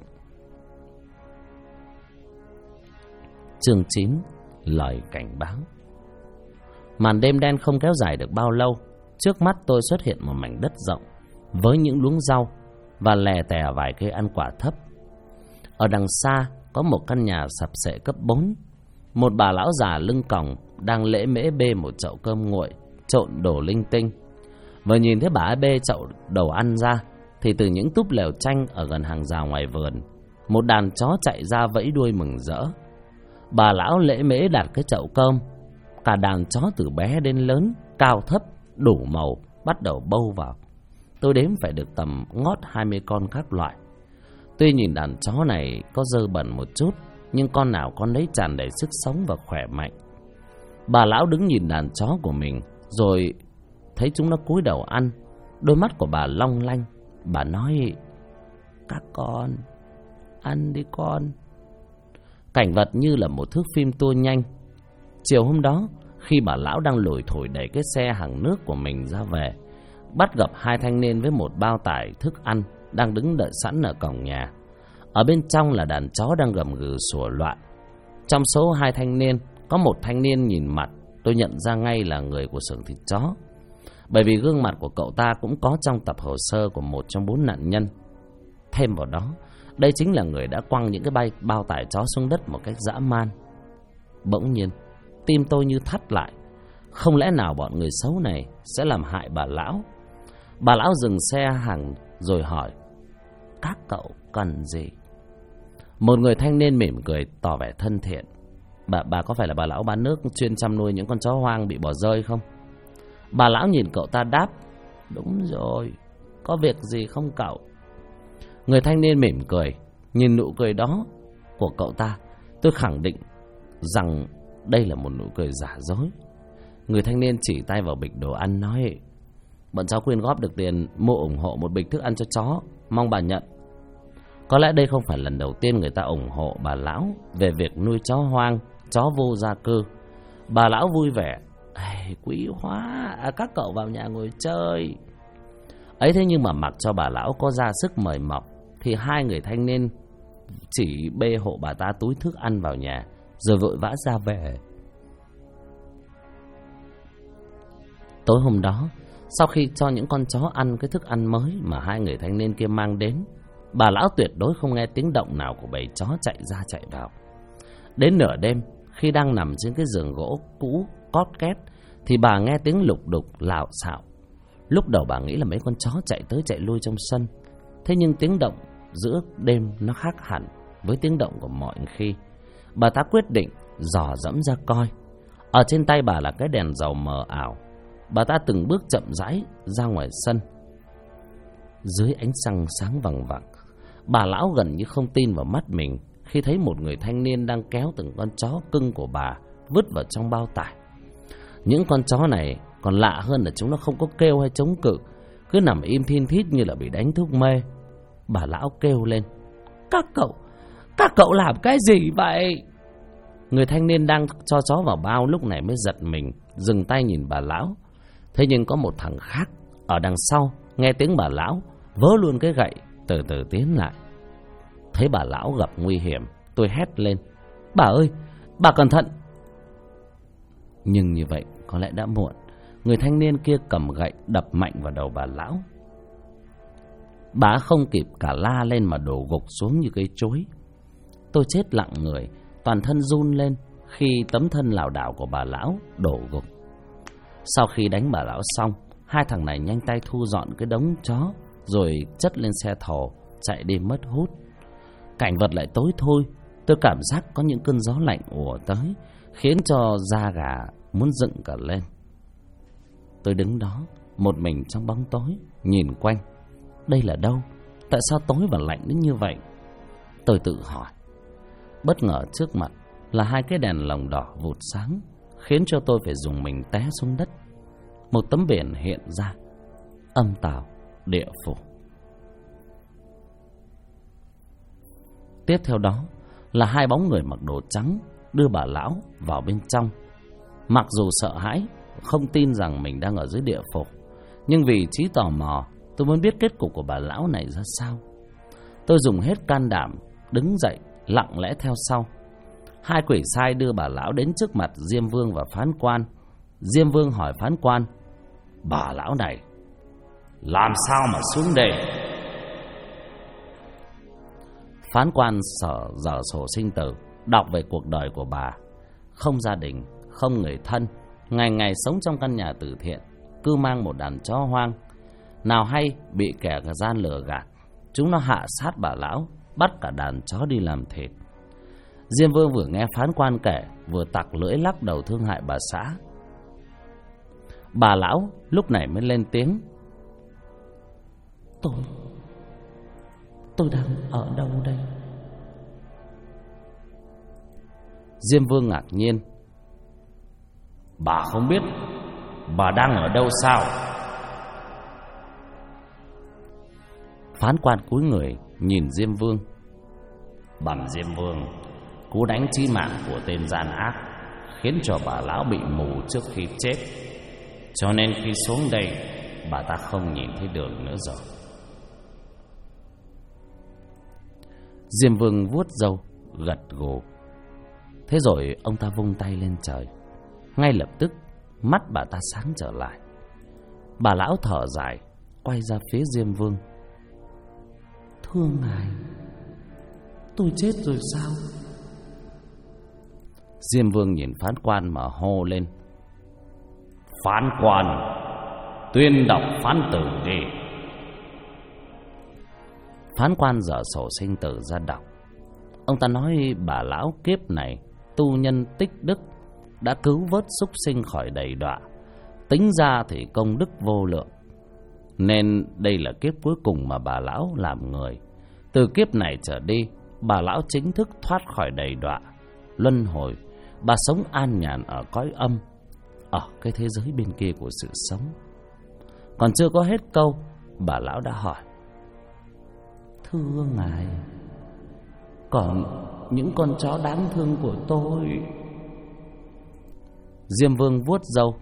Chương 9: Lời cảnh báo. Màn đêm đen không kéo dài được bao lâu. Trước mắt tôi xuất hiện một mảnh đất rộng với những luống rau và lè tè vài cây ăn quả thấp. Ở đằng xa có một căn nhà sập xệ cấp 4. Một bà lão già lưng còng đang lễ mễ bê một chậu cơm nguội trộn đồ linh tinh. Vừa nhìn thấy bà ấy bê chậu đồ ăn ra, thì từ những túp lều tranh ở gần hàng rào ngoài vườn, một đàn chó chạy ra vẫy đuôi mừng rỡ. Bà lão lễ mễ đặt cái chậu cơm. Cả đàn chó từ bé đến lớn, cao thấp, đủ màu, bắt đầu bâu vào. Tôi đếm phải được tầm ngót 20 con các loại. Tuy nhìn đàn chó này có dơ bẩn một chút, nhưng con nào con đấy tràn đầy sức sống và khỏe mạnh. Bà lão đứng nhìn đàn chó của mình, rồi thấy chúng nó cúi đầu ăn. Đôi mắt của bà long lanh. Bà nói: "Các con, ăn đi con." Cảnh vật như là một thước phim tua nhanh. Chiều hôm đó, khi bà lão đang lủi thủi đẩy cái xe hàng nước của mình ra về, bắt gặp hai thanh niên với một bao tải thức ăn đang đứng đợi sẵn ở cổng nhà. Ở bên trong là đàn chó đang gầm gừ sủa loạn. Trong số hai thanh niên, có một thanh niên nhìn mặt tôi nhận ra ngay là người của xưởng thịt chó, bởi vì gương mặt của cậu ta cũng có trong tập hồ sơ của một trong 4 nạn nhân. Thêm vào đó, đây chính là người đã quăng những cái bao tải chó xuống đất một cách dã man. Bỗng nhiên, tim tôi như thắt lại. Không lẽ nào bọn người xấu này sẽ làm hại bà lão? Bà lão dừng xe hàng rồi hỏi: "Các cậu cần gì?" Một người thanh niên mỉm cười tỏ vẻ thân thiện: Bà có phải là bà lão bán nước chuyên chăm nuôi những con chó hoang bị bỏ rơi không?" Bà lão nhìn cậu ta đáp: "Đúng rồi, có việc gì không cậu?" Người thanh niên mỉm cười. Nhìn nụ cười đó của cậu ta, tôi khẳng định rằng đây là một nụ cười giả dối. Người thanh niên chỉ tay vào bịch đồ ăn nói: "Bọn cháu quyên góp được tiền mua ủng hộ một bịch thức ăn cho chó, mong bà nhận." Có lẽ đây không phải lần đầu tiên người ta ủng hộ bà lão về việc nuôi chó hoang, chó vô gia cư. Bà lão vui vẻ: "Quý hóa, các cậu vào nhà ngồi chơi." Ấy thế nhưng mà mặc cho bà lão có ra sức mời mọc, thì hai người thanh niên chỉ bê hộ bà ta túi thức ăn vào nhà, rồi vội vã ra về. Tối hôm đó, sau khi cho những con chó ăn cái thức ăn mới mà hai người thanh niên kia mang đến, bà lão tuyệt đối không nghe tiếng động nào của bầy chó chạy ra chạy vào. Đến nửa đêm, khi đang nằm trên cái giường gỗ cũ cót két, thì bà nghe tiếng lục đục lạo xạo. Lúc đầu bà nghĩ là mấy con chó chạy tới chạy lui trong sân. Thế nhưng tiếng động giữa đêm nó khác hẳn với tiếng động của mọi khi. Bà ta quyết định dò dẫm ra coi. Ở trên tay bà là cái đèn dầu mờ ảo. Bà ta từng bước chậm rãi ra ngoài sân. Dưới ánh trăng sáng vằng vặc, bà lão gần như không tin vào mắt mình khi thấy một người thanh niên đang kéo từng con chó cưng của bà vứt vào trong bao tải. Những con chó này còn lạ hơn là chúng nó không có kêu hay chống cự, cứ nằm im thin thít như là bị đánh thuốc mê. Bà lão kêu lên: Các cậu làm cái gì vậy?" Người thanh niên đang cho chó vào bao lúc này mới giật mình, dừng tay nhìn bà lão. Thế nhưng có một thằng khác ở đằng sau nghe tiếng bà lão, vớ luôn cái gậy, từ từ tiến lại. Thấy bà lão gặp nguy hiểm, tôi hét lên: "Bà ơi, bà cẩn thận!" Nhưng như vậy có lẽ đã muộn. Người thanh niên kia cầm gậy đập mạnh vào đầu bà lão. Bà không kịp cả la lên mà đổ gục xuống như cây chối. Tôi chết lặng người, toàn thân run lên khi tấm thân lảo đảo của bà lão đổ gục. Sau khi đánh bà lão xong, hai thằng này nhanh tay thu dọn cái đống chó, rồi chất lên xe thồ chạy đi mất hút. Cảnh vật lại tối thui. Tôi cảm giác có những cơn gió lạnh ùa tới, khiến cho da gà muốn dựng cả lên. Tôi đứng đó một mình trong bóng tối, nhìn quanh. Đây là đâu? Tại sao tối và lạnh đến như vậy? Tôi tự hỏi. Bất ngờ trước mặt là hai cái đèn lồng đỏ vụt sáng, khiến cho tôi phải dùng mình té xuống đất. Một tấm biển hiện ra: Âm Tào Địa Phủ. Tiếp theo đó là hai bóng người mặc đồ trắng đưa bà lão vào bên trong. Mặc dù sợ hãi, không tin rằng mình đang ở dưới địa phủ, nhưng vì trí tò mò, tôi muốn biết kết cục của bà lão này ra sao. Tôi dùng hết can đảm đứng dậy, lặng lẽ theo sau. Hai quỷ sai đưa bà lão đến trước mặt Diêm Vương và phán quan. Diêm Vương hỏi phán quan: "Bà lão này làm sao mà xuống đây?" Phán quan dở sổ sinh tử, đọc về cuộc đời của bà. Không gia đình, không người thân, ngày ngày sống trong căn nhà từ thiện, cứ mang một đàn chó hoang. Nào hay bị kẻ gian lừa gạt, chúng nó hạ sát bà lão, bắt cả đàn chó đi làm thịt. Diêm Vương vừa nghe phán quan kể, vừa tặc lưỡi lắc đầu thương hại bà xã. Bà lão lúc này mới lên tiếng: Tôi đang ở đâu đây? Diêm Vương ngạc nhiên: Bà không biết bà đang ở đâu sao? Phán quan cúi người nhìn Diêm Vương: Bẩm Diêm Vương, cú đánh chí mạng của tên gian ác khiến cho bà lão bị mù trước khi chết, cho nên khi xuống đây bà ta không nhìn thấy đường nữa rồi. Diêm Vương vuốt râu gật gù. Thế rồi ông ta vung tay lên trời. Ngay lập tức mắt bà ta sáng trở lại. Bà lão thở dài, quay ra phía Diêm Vương: Thưa ngài, tôi chết rồi sao? Diêm Vương nhìn phán quan mà hô lên: Phán quan, tuyên đọc phán tử đi. Phán quan dở sổ sinh tử ra đọc. Ông ta nói bà lão kiếp này tu nhân tích đức, đã cứu vớt súc sinh khỏi đầy đọa, tính ra thì công đức vô lượng, nên đây là kiếp cuối cùng mà bà lão làm người. Từ kiếp này trở đi, bà lão chính thức thoát khỏi đầy đọa luân hồi, bà sống an nhàn ở cõi âm, ở cái thế giới bên kia của sự sống. Còn chưa có hết câu, bà lão đã hỏi: Thưa ngài, còn những con chó đáng thương của tôi? Diêm Vương vuốt râu: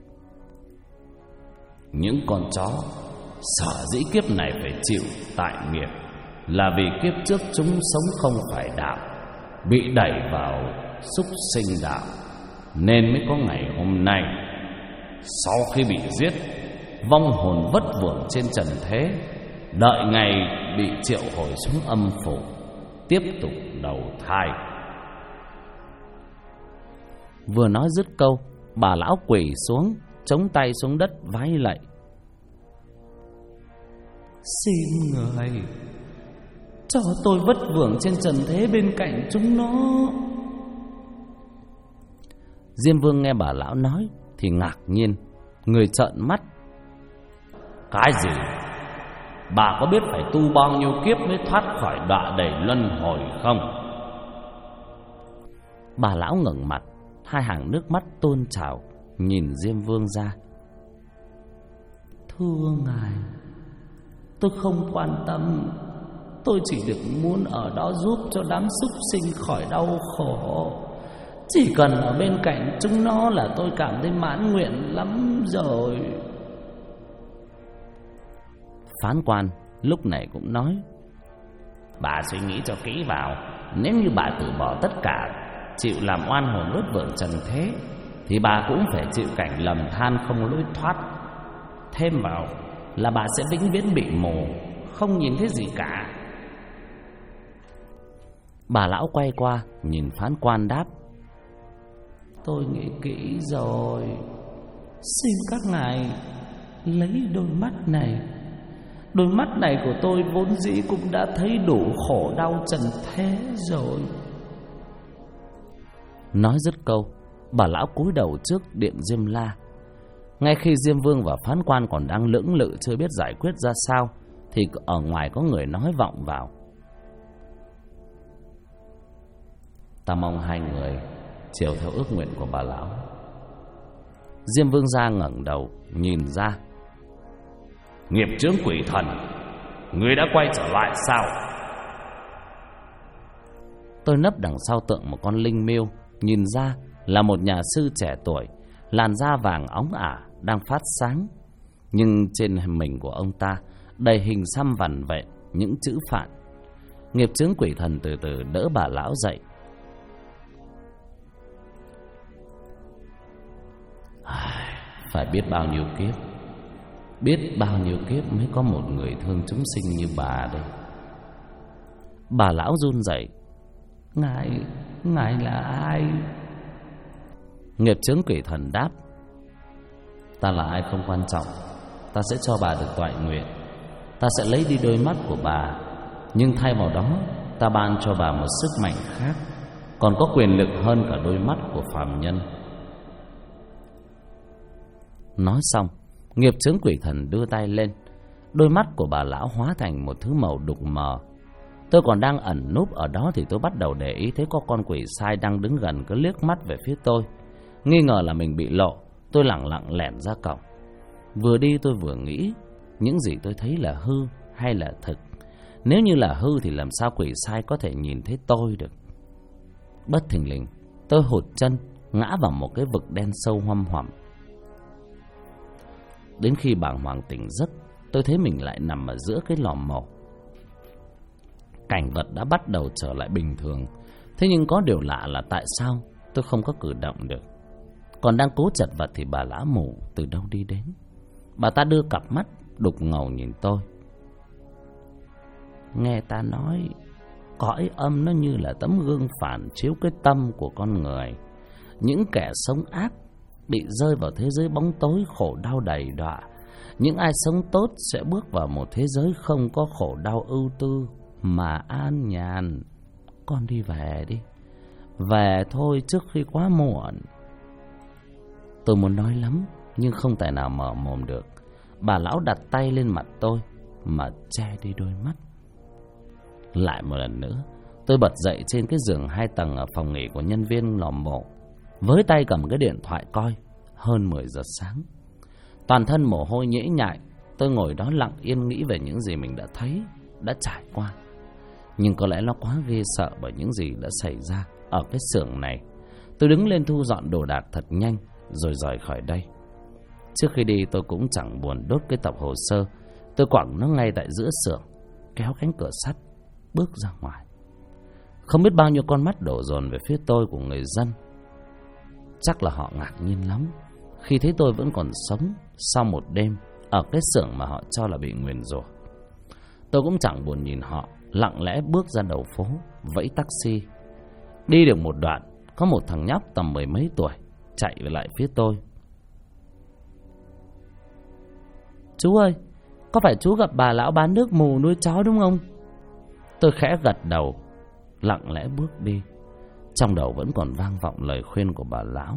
Những con chó sở dĩ kiếp này phải chịu tại nghiệp là vì kiếp trước chúng sống không phải đạo, bị đẩy vào súc sinh đạo, nên mới có ngày hôm nay. Sau khi bị giết, vong hồn vất vưởng trên trần thế, đợi ngày bị triệu hồi xuống âm phủ, tiếp tục đầu thai. Vừa nói dứt câu, bà lão quỳ xuống, chống tay xuống đất vái lạy: Xin người cho tôi vất vưởng trên trần thế bên cạnh chúng nó. Diêm Vương nghe bà lão nói thì ngạc nhiên, người trợn mắt: Cái gì? Bà có biết phải tu bao nhiêu kiếp mới thoát khỏi đọa đầy luân hồi không? Bà lão ngẩng mặt, hai hàng nước mắt tuôn trào, nhìn Diêm Vương ra: Thưa ngài, tôi không quan tâm, tôi chỉ được muốn ở đó giúp cho đám súc sinh khỏi đau khổ. Chỉ cần ở bên cạnh chúng nó là tôi cảm thấy mãn nguyện lắm rồi. Phán quan lúc này cũng nói: Bà suy nghĩ cho kỹ vào, nếu như bà từ bỏ tất cả, chịu làm oan hồn ướt vượng trần thế, thì bà cũng phải chịu cảnh lầm than không lối thoát. Thêm vào là bà sẽ vĩnh viễn bị mù, không nhìn thấy gì cả. Bà lão quay qua nhìn phán quan đáp: Tôi nghĩ kỹ rồi, xin các ngài lấy đôi mắt này. Đôi mắt này của tôi vốn dĩ cũng đã thấy đủ khổ đau trần thế rồi. Nói dứt câu, bà lão cúi đầu trước điện Diêm La. Ngay khi Diêm Vương và phán quan còn đang lưỡng lự chưa biết giải quyết ra sao, thì ở ngoài có người nói vọng vào: Ta mong hai người chiều theo ước nguyện của bà lão. Diêm Vương ra ngẩng đầu nhìn ra: Nghiệp chướng quỷ thần, ngươi đã quay trở lại sao? Tôi nấp đằng sau tượng một con linh miêu, nhìn ra là một nhà sư trẻ tuổi, làn da vàng óng ả đang phát sáng, nhưng trên mình của ông ta đầy hình xăm vằn vẹn những chữ phạn. Nghiệp chướng quỷ thần từ từ đỡ bà lão dậy: Phải biết bao nhiêu kiếp, biết bao nhiêu kiếp mới có một người thương chúng sinh như bà đây. Bà lão run rẩy: Ngài là ai? Nghiệp chướng quỷ thần đáp: Ta là ai không quan trọng. Ta sẽ cho bà được toại nguyện. Ta sẽ lấy đi đôi mắt của bà, nhưng thay vào đó ta ban cho bà một sức mạnh khác, còn có quyền lực hơn cả đôi mắt của phàm nhân. Nói xong, nghiệp chướng quỷ thần đưa tay lên. Đôi mắt của bà lão hóa thành một thứ màu đục mờ. Tôi còn đang ẩn núp ở đó thì tôi bắt đầu để ý thấy có con quỷ sai đang đứng gần, cứ liếc mắt về phía tôi. Nghi ngờ là mình bị lộ, tôi lẳng lặng lẻn ra cổng. Vừa đi tôi vừa nghĩ, những gì tôi thấy là hư hay là thực? Nếu như là hư thì làm sao quỷ sai có thể nhìn thấy tôi được? Bất thình lình, tôi hụt chân, ngã vào một cái vực đen sâu hoăm hoằm. Đến khi bàng hoàng tỉnh giấc, tôi thấy mình lại nằm ở giữa cái lò mổ. Cảnh vật đã bắt đầu trở lại bình thường. Thế nhưng có điều lạ là tại sao tôi không có cử động được. Còn đang cố chật vật thì bà lão mù từ đâu đi đến. Bà ta đưa cặp mắt đục ngầu nhìn tôi. Nghe ta nói, cõi âm nó như là tấm gương phản chiếu cái tâm của con người. Những kẻ sống ác bị rơi vào thế giới bóng tối khổ đau đầy đọa. Những ai sống tốt sẽ bước vào một thế giới không có khổ đau ưu tư mà an nhàn. Con đi về đi. Về thôi trước khi quá muộn. Tôi muốn nói lắm nhưng không thể nào mở mồm được. Bà lão đặt tay lên mặt tôi mà che đi đôi mắt. Lại một lần nữa, tôi bật dậy trên cái giường 2 tầng ở phòng nghỉ của nhân viên lò mổ, với tay cầm cái điện thoại coi. Hơn 10 giờ sáng, toàn thân mồ hôi nhễ nhại. Tôi ngồi đó lặng yên nghĩ về những gì mình đã thấy, đã trải qua. Nhưng có lẽ nó quá ghê sợ bởi những gì đã xảy ra ở cái xưởng này. Tôi đứng lên thu dọn đồ đạc thật nhanh rồi rời khỏi đây. Trước khi đi tôi cũng chẳng buồn đốt cái tập hồ sơ. Tôi quẳng nó ngay tại giữa xưởng, kéo cánh cửa sắt bước ra ngoài. Không biết bao nhiêu con mắt đổ dồn về phía tôi của người dân. Chắc là họ ngạc nhiên lắm khi thấy tôi vẫn còn sống sau một đêm ở cái xưởng mà họ cho là bị nguyền rủa. Tôi cũng chẳng buồn nhìn họ, lặng lẽ bước ra đầu phố, vẫy taxi. Đi được một đoạn, có một thằng nhóc tầm 10 mấy tuổi chạy về lại phía tôi. Chú ơi, có phải chú gặp bà lão bán nước mù nuôi chó đúng không? Tôi khẽ gật đầu, lặng lẽ bước đi. Trong đầu vẫn còn vang vọng lời khuyên của bà lão.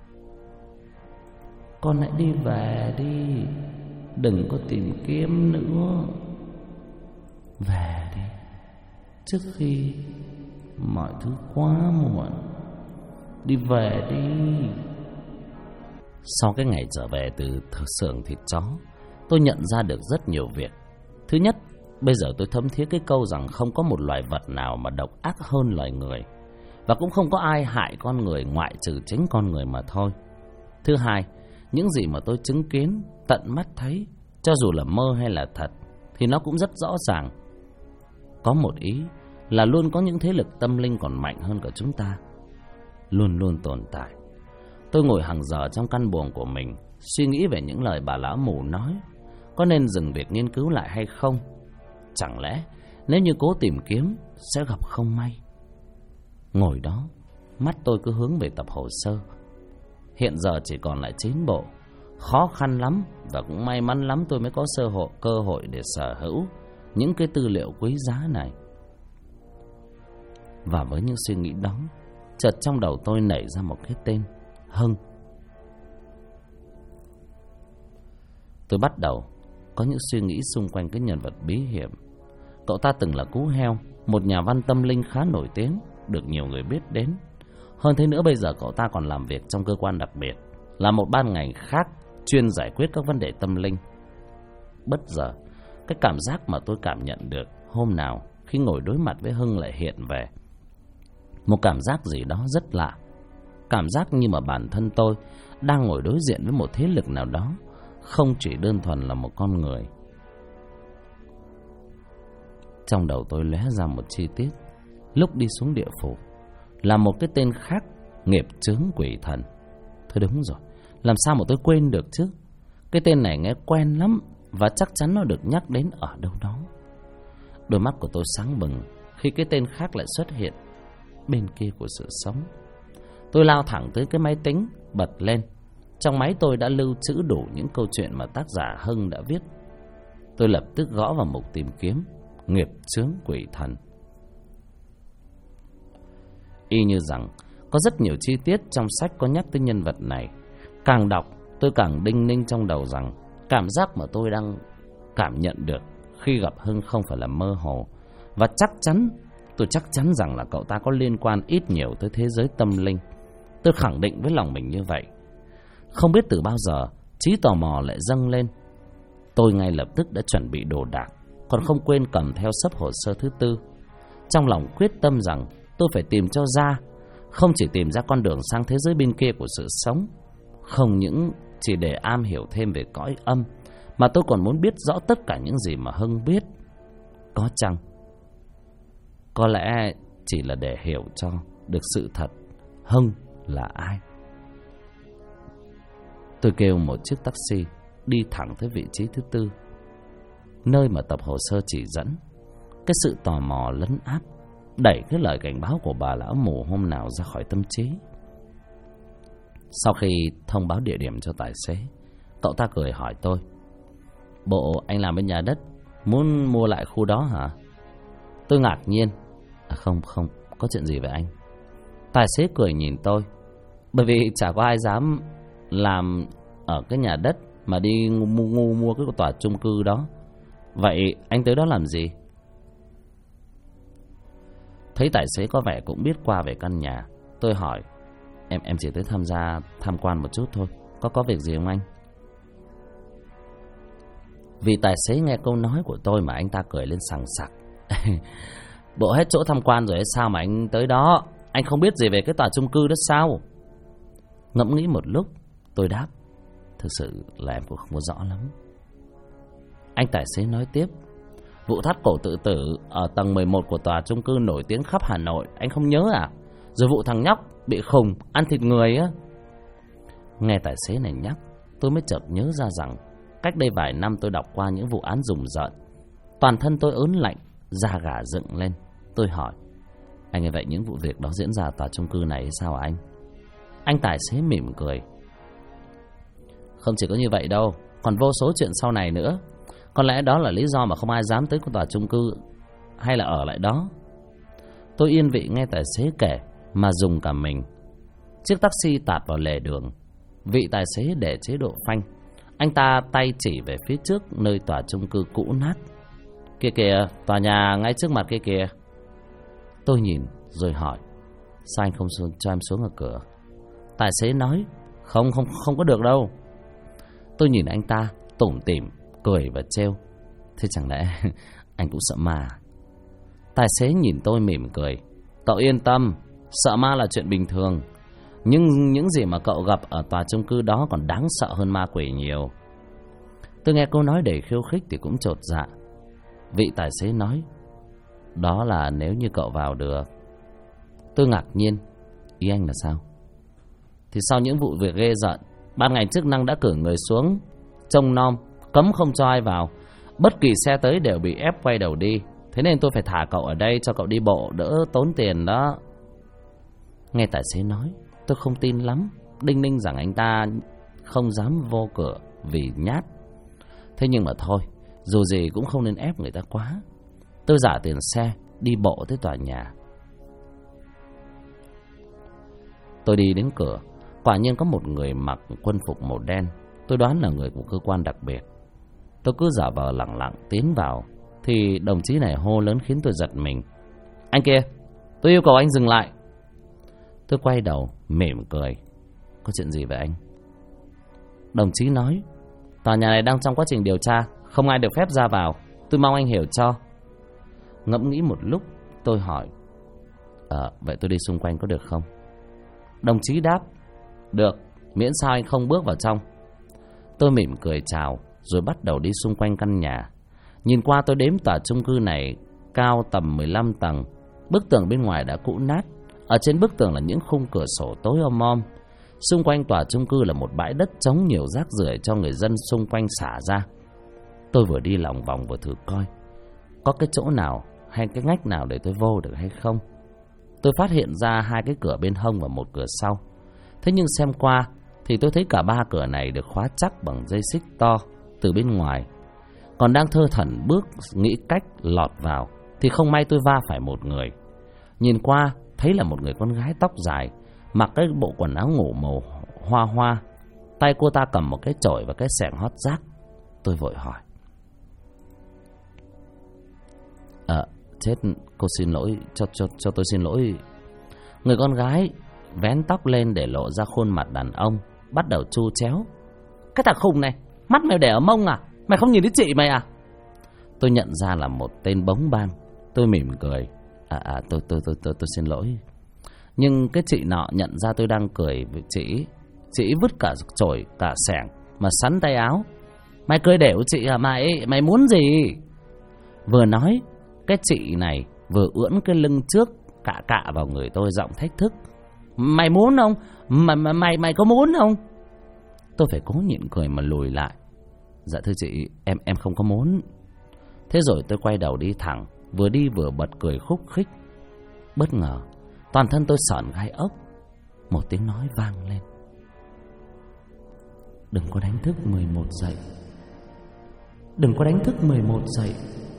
Con hãy đi về đi, đừng có tìm kiếm nữa. Về đi, trước khi mọi thứ quá muộn. Đi về đi. Sau cái ngày trở về từ xưởng thịt chó, tôi nhận ra được rất nhiều việc. Thứ nhất, bây giờ tôi thấm thía cái câu rằng không có một loài vật nào mà độc ác hơn loài người, và cũng không có ai hại con người ngoại trừ chính con người mà thôi. Thứ hai, những gì mà tôi chứng kiến, tận mắt thấy, cho dù là mơ hay là thật, thì nó cũng rất rõ ràng. Có một ý là luôn có những thế lực tâm linh còn mạnh hơn cả chúng ta, luôn luôn tồn tại. Tôi ngồi hàng giờ trong căn buồng của mình, suy nghĩ về những lời bà lão mù nói. Có nên dừng việc nghiên cứu lại hay không? Chẳng lẽ nếu như cố tìm kiếm sẽ gặp không may? Ngồi đó, mắt tôi cứ hướng về tập hồ sơ. Hiện giờ chỉ còn lại 9 bộ. Khó khăn lắm, và cũng may mắn lắm tôi mới có cơ hội để sở hữu những cái tư liệu quý giá này. Và với những suy nghĩ đó, chợt trong đầu tôi nảy ra một cái tên: Hưng. Tôi bắt đầu có những suy nghĩ xung quanh cái nhân vật bí hiểm. Cậu ta từng là Cú Heo, một nhà văn tâm linh khá nổi tiếng, được nhiều người biết đến. Hơn thế nữa, bây giờ cậu ta còn làm việc trong cơ quan đặc biệt, là một ban ngành khác chuyên giải quyết các vấn đề tâm linh. Bất giờ, cái cảm giác mà tôi cảm nhận được hôm nào khi ngồi đối mặt với Hưng lại hiện về. Một cảm giác gì đó rất lạ. Cảm giác như mà bản thân tôi đang ngồi đối diện với một thế lực nào đó, không chỉ đơn thuần là một con người. Trong đầu tôi lóe ra một chi tiết. Lúc đi xuống địa phủ, là một cái tên khác: Nghiệp chướng quỷ thần. Thôi đúng rồi, làm sao mà tôi quên được chứ? Cái tên này nghe quen lắm, và chắc chắn nó được nhắc đến ở đâu đó. Đôi mắt của tôi sáng bừng khi cái tên khác lại xuất hiện bên kia của sự sống. Tôi lao thẳng tới cái máy tính, bật lên. trong máy tôi đã lưu trữ đủ những câu chuyện mà tác giả Hưng đã viết. Tôi lập tức gõ vào mục tìm kiếm nghiệp chướng quỷ thần. Y như rằng có rất nhiều chi tiết trong sách có nhắc tới nhân vật này. Càng đọc tôi càng đinh ninh trong đầu rằng cảm giác mà tôi đang cảm nhận được khi gặp Hưng không phải là mơ hồ. Và tôi chắc chắn rằng là cậu ta có liên quan ít nhiều tới thế giới tâm linh. Tôi khẳng định với lòng mình như vậy. Không biết từ bao giờ trí tò mò lại dâng lên. Tôi ngay lập tức đã chuẩn bị đồ đạc, còn không quên cầm theo xấp hồ sơ thứ tư. Trong lòng quyết tâm rằng tôi phải tìm cho ra, không chỉ tìm ra con đường sang thế giới bên kia của sự sống, không những chỉ để am hiểu thêm về cõi âm, mà tôi còn muốn biết rõ tất cả những gì mà Hưng biết. Có chăng có lẽ chỉ là để hiểu cho được sự thật Hưng là ai. Tôi kêu một chiếc taxi đi thẳng tới vị trí thứ tư, nơi mà tập hồ sơ chỉ dẫn. Cái sự tò mò lấn áp đẩy cái lời cảnh báo của bà lão mù hôm nào ra khỏi tâm trí. Sau khi thông báo địa điểm cho tài xế, cậu ta cười hỏi tôi: "Bộ anh làm bên nhà đất, muốn mua lại khu đó hả?" Tôi ngạc nhiên: Không, có chuyện gì vậy anh?" Tài xế cười nhìn tôi: "Bởi vì chả có ai dám làm ở cái nhà đất mà đi mua cái tòa chung cư đó. Vậy anh tới đó làm gì?" Thấy tài xế có vẻ cũng biết qua về căn nhà, tôi hỏi: Em chỉ tới tham quan một chút thôi, có việc gì không anh?" Vì tài xế nghe câu nói của tôi mà anh ta cười lên sằng sặc: "Bộ hết chỗ tham quan rồi hay sao mà anh tới đó? Anh không biết gì về cái tòa chung cư đó sao?" Ngẫm nghĩ một lúc, tôi đáp: "Thực sự là em cũng không có rõ lắm." Anh tài xế nói tiếp: "Vụ thắt cổ tự tử ở tầng 11 của tòa chung cư nổi tiếng khắp Hà Nội, anh không nhớ à? Rồi vụ thằng nhóc bị khùng ăn thịt người á." Nghe tài xế này nhắc, tôi mới chợt nhớ ra rằng cách đây vài năm tôi đọc qua những vụ án rùng rợn. Toàn thân tôi ớn lạnh, da gà dựng lên. Tôi hỏi: "Anh nghe vậy những vụ việc đó diễn ra ở tòa chung cư này sao hả anh?" Anh tài xế mỉm cười: "Không chỉ có như vậy đâu, còn vô số chuyện sau này nữa. Có lẽ đó là lý do mà không ai dám tới tòa chung cư hay là ở lại đó." Tôi yên vị nghe tài xế kể mà dùng cả mình. Chiếc taxi tạt vào lề đường. Vị tài xế để chế độ phanh. Anh ta tay chỉ về phía trước nơi tòa chung cư cũ nát. "Kia kìa, tòa nhà ngay trước mặt kia kìa." Tôi nhìn rồi hỏi: "Sao anh không cho em xuống ở cửa?" Tài xế nói: Không có được đâu." Tôi nhìn anh ta tủm tỉm cười và trêu: "Thế chẳng lẽ anh cũng sợ ma?" Tài xế nhìn tôi mỉm cười: "Cậu yên tâm, sợ ma là chuyện bình thường. Nhưng những gì mà cậu gặp ở tòa chung cư đó còn đáng sợ hơn ma quỷ nhiều." Tôi nghe câu nói đầy khiêu khích thì cũng chột dạ. Vị tài xế nói: "Đó là nếu như cậu vào được." Tôi ngạc nhiên: "Ý anh là sao?" "Thì sau những vụ việc ghê rợn, ban ngành chức năng đã cử người xuống trông nom, cấm không cho ai vào. Bất kỳ xe tới đều bị ép quay đầu đi. Thế nên tôi phải thả cậu ở đây cho cậu đi bộ đỡ tốn tiền đó." Nghe tài xế nói, tôi không tin lắm, đinh ninh rằng anh ta không dám vô cửa vì nhát. Thế nhưng mà thôi, dù gì cũng không nên ép người ta quá. Tôi trả tiền xe, đi bộ tới tòa nhà. Tôi đi đến cửa, quả nhiên có một người mặc quân phục màu đen. Tôi đoán là người của cơ quan đặc biệt. Tôi cứ giả vờ lẳng lặng tiến vào, thì đồng chí này hô lớn khiến tôi giật mình: "Anh kia, tôi yêu cầu anh dừng lại." Tôi quay đầu mỉm cười: "Có chuyện gì vậy anh?" Đồng chí nói: "Tòa nhà này đang trong quá trình điều tra, không ai được phép ra vào. Tôi mong anh hiểu cho." Ngẫm nghĩ một lúc, tôi hỏi: "Vậy tôi đi xung quanh có được không?" Đồng chí đáp: "Được, miễn sao anh không bước vào trong." Tôi mỉm cười chào, rồi bắt đầu đi xung quanh căn nhà. Nhìn qua tôi đếm tòa chung cư này cao tầm 15 tầng. Bức tường bên ngoài đã cũ nát. Ở trên bức tường là những khung cửa sổ tối om om. Xung quanh tòa chung cư là một bãi đất trống, nhiều rác rưởi cho người dân xung quanh xả ra. Tôi vừa đi lòng vòng vừa thử coi có cái chỗ nào hay cái ngách nào để tôi vô được hay không. Tôi phát hiện ra 2 cái cửa bên hông và một cửa sau. Thế nhưng xem qua thì tôi thấy cả ba cửa này được khóa chắc bằng dây xích to từ bên ngoài. Còn đang thơ thẩn bước nghĩ cách lọt vào thì không may tôi va phải một người. Nhìn qua thấy là một người con gái tóc dài, mặc cái bộ quần áo ngủ màu hoa hoa. Tay cô ta cầm một cái chổi và cái xẻng hót rác. Tôi vội hỏi: Chết, cô xin lỗi, cho tôi xin lỗi. Người con gái vén tóc lên để lộ ra khuôn mặt đàn ông, bắt đầu chu chéo: Cái thằng khùng này, mắt mày để ở mông à? Mày không nhìn thấy chị mày à? Tôi nhận ra là một tên bống bang. Tôi mỉm cười: Tôi xin lỗi. Nhưng cái chị nọ nhận ra tôi đang cười với chị vứt cả chổi cả xẻng mà sắn tay áo: Mày cười đểu chị à mày muốn gì? Vừa nói, cái chị này vừa ưỡn cái lưng trước cạ vào người tôi, giọng thách thức: Mày muốn không? Mày có muốn không? Tôi phải cố nhịn cười mà lùi lại: Dạ thưa chị, em không có muốn. Thế rồi tôi quay đầu đi thẳng, vừa đi vừa bật cười khúc khích. Bất ngờ toàn thân tôi sởn gai ốc. Một tiếng nói vang lên: Đừng có đánh thức 11 dậy. Đừng có đánh thức 11 dậy.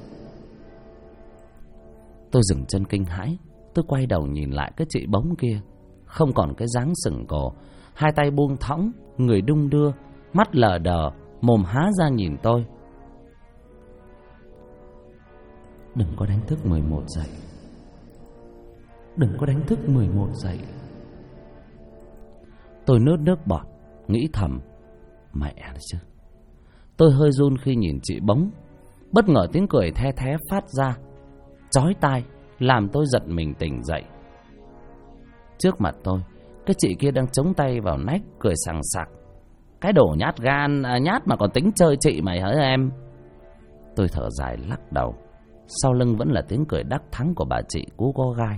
Tôi dừng chân kinh hãi. Tôi quay đầu nhìn lại cái chị bống kia, không còn cái dáng sừng cổ, hai tay buông thõng, người đung đưa, mắt lờ đờ, mồm há ra nhìn tôi. Đừng có đánh thức 11 dậy. Đừng có đánh thức 11 dậy. Tôi nuốt nước bọt, nghĩ thầm: Mẹ đấy chứ. Tôi hơi run khi nhìn chị bống. Bất ngờ tiếng cười the thé phát ra, chói tai, làm tôi giật mình tỉnh dậy. Trước mặt tôi, cái chị kia đang chống tay vào nách, cười sằng sặc: Cái đồ nhát gan, nhát mà còn tính chơi chị mày hả em? Tôi thở dài lắc đầu. Sau lưng vẫn là tiếng cười đắc thắng của bà chị cú có gai.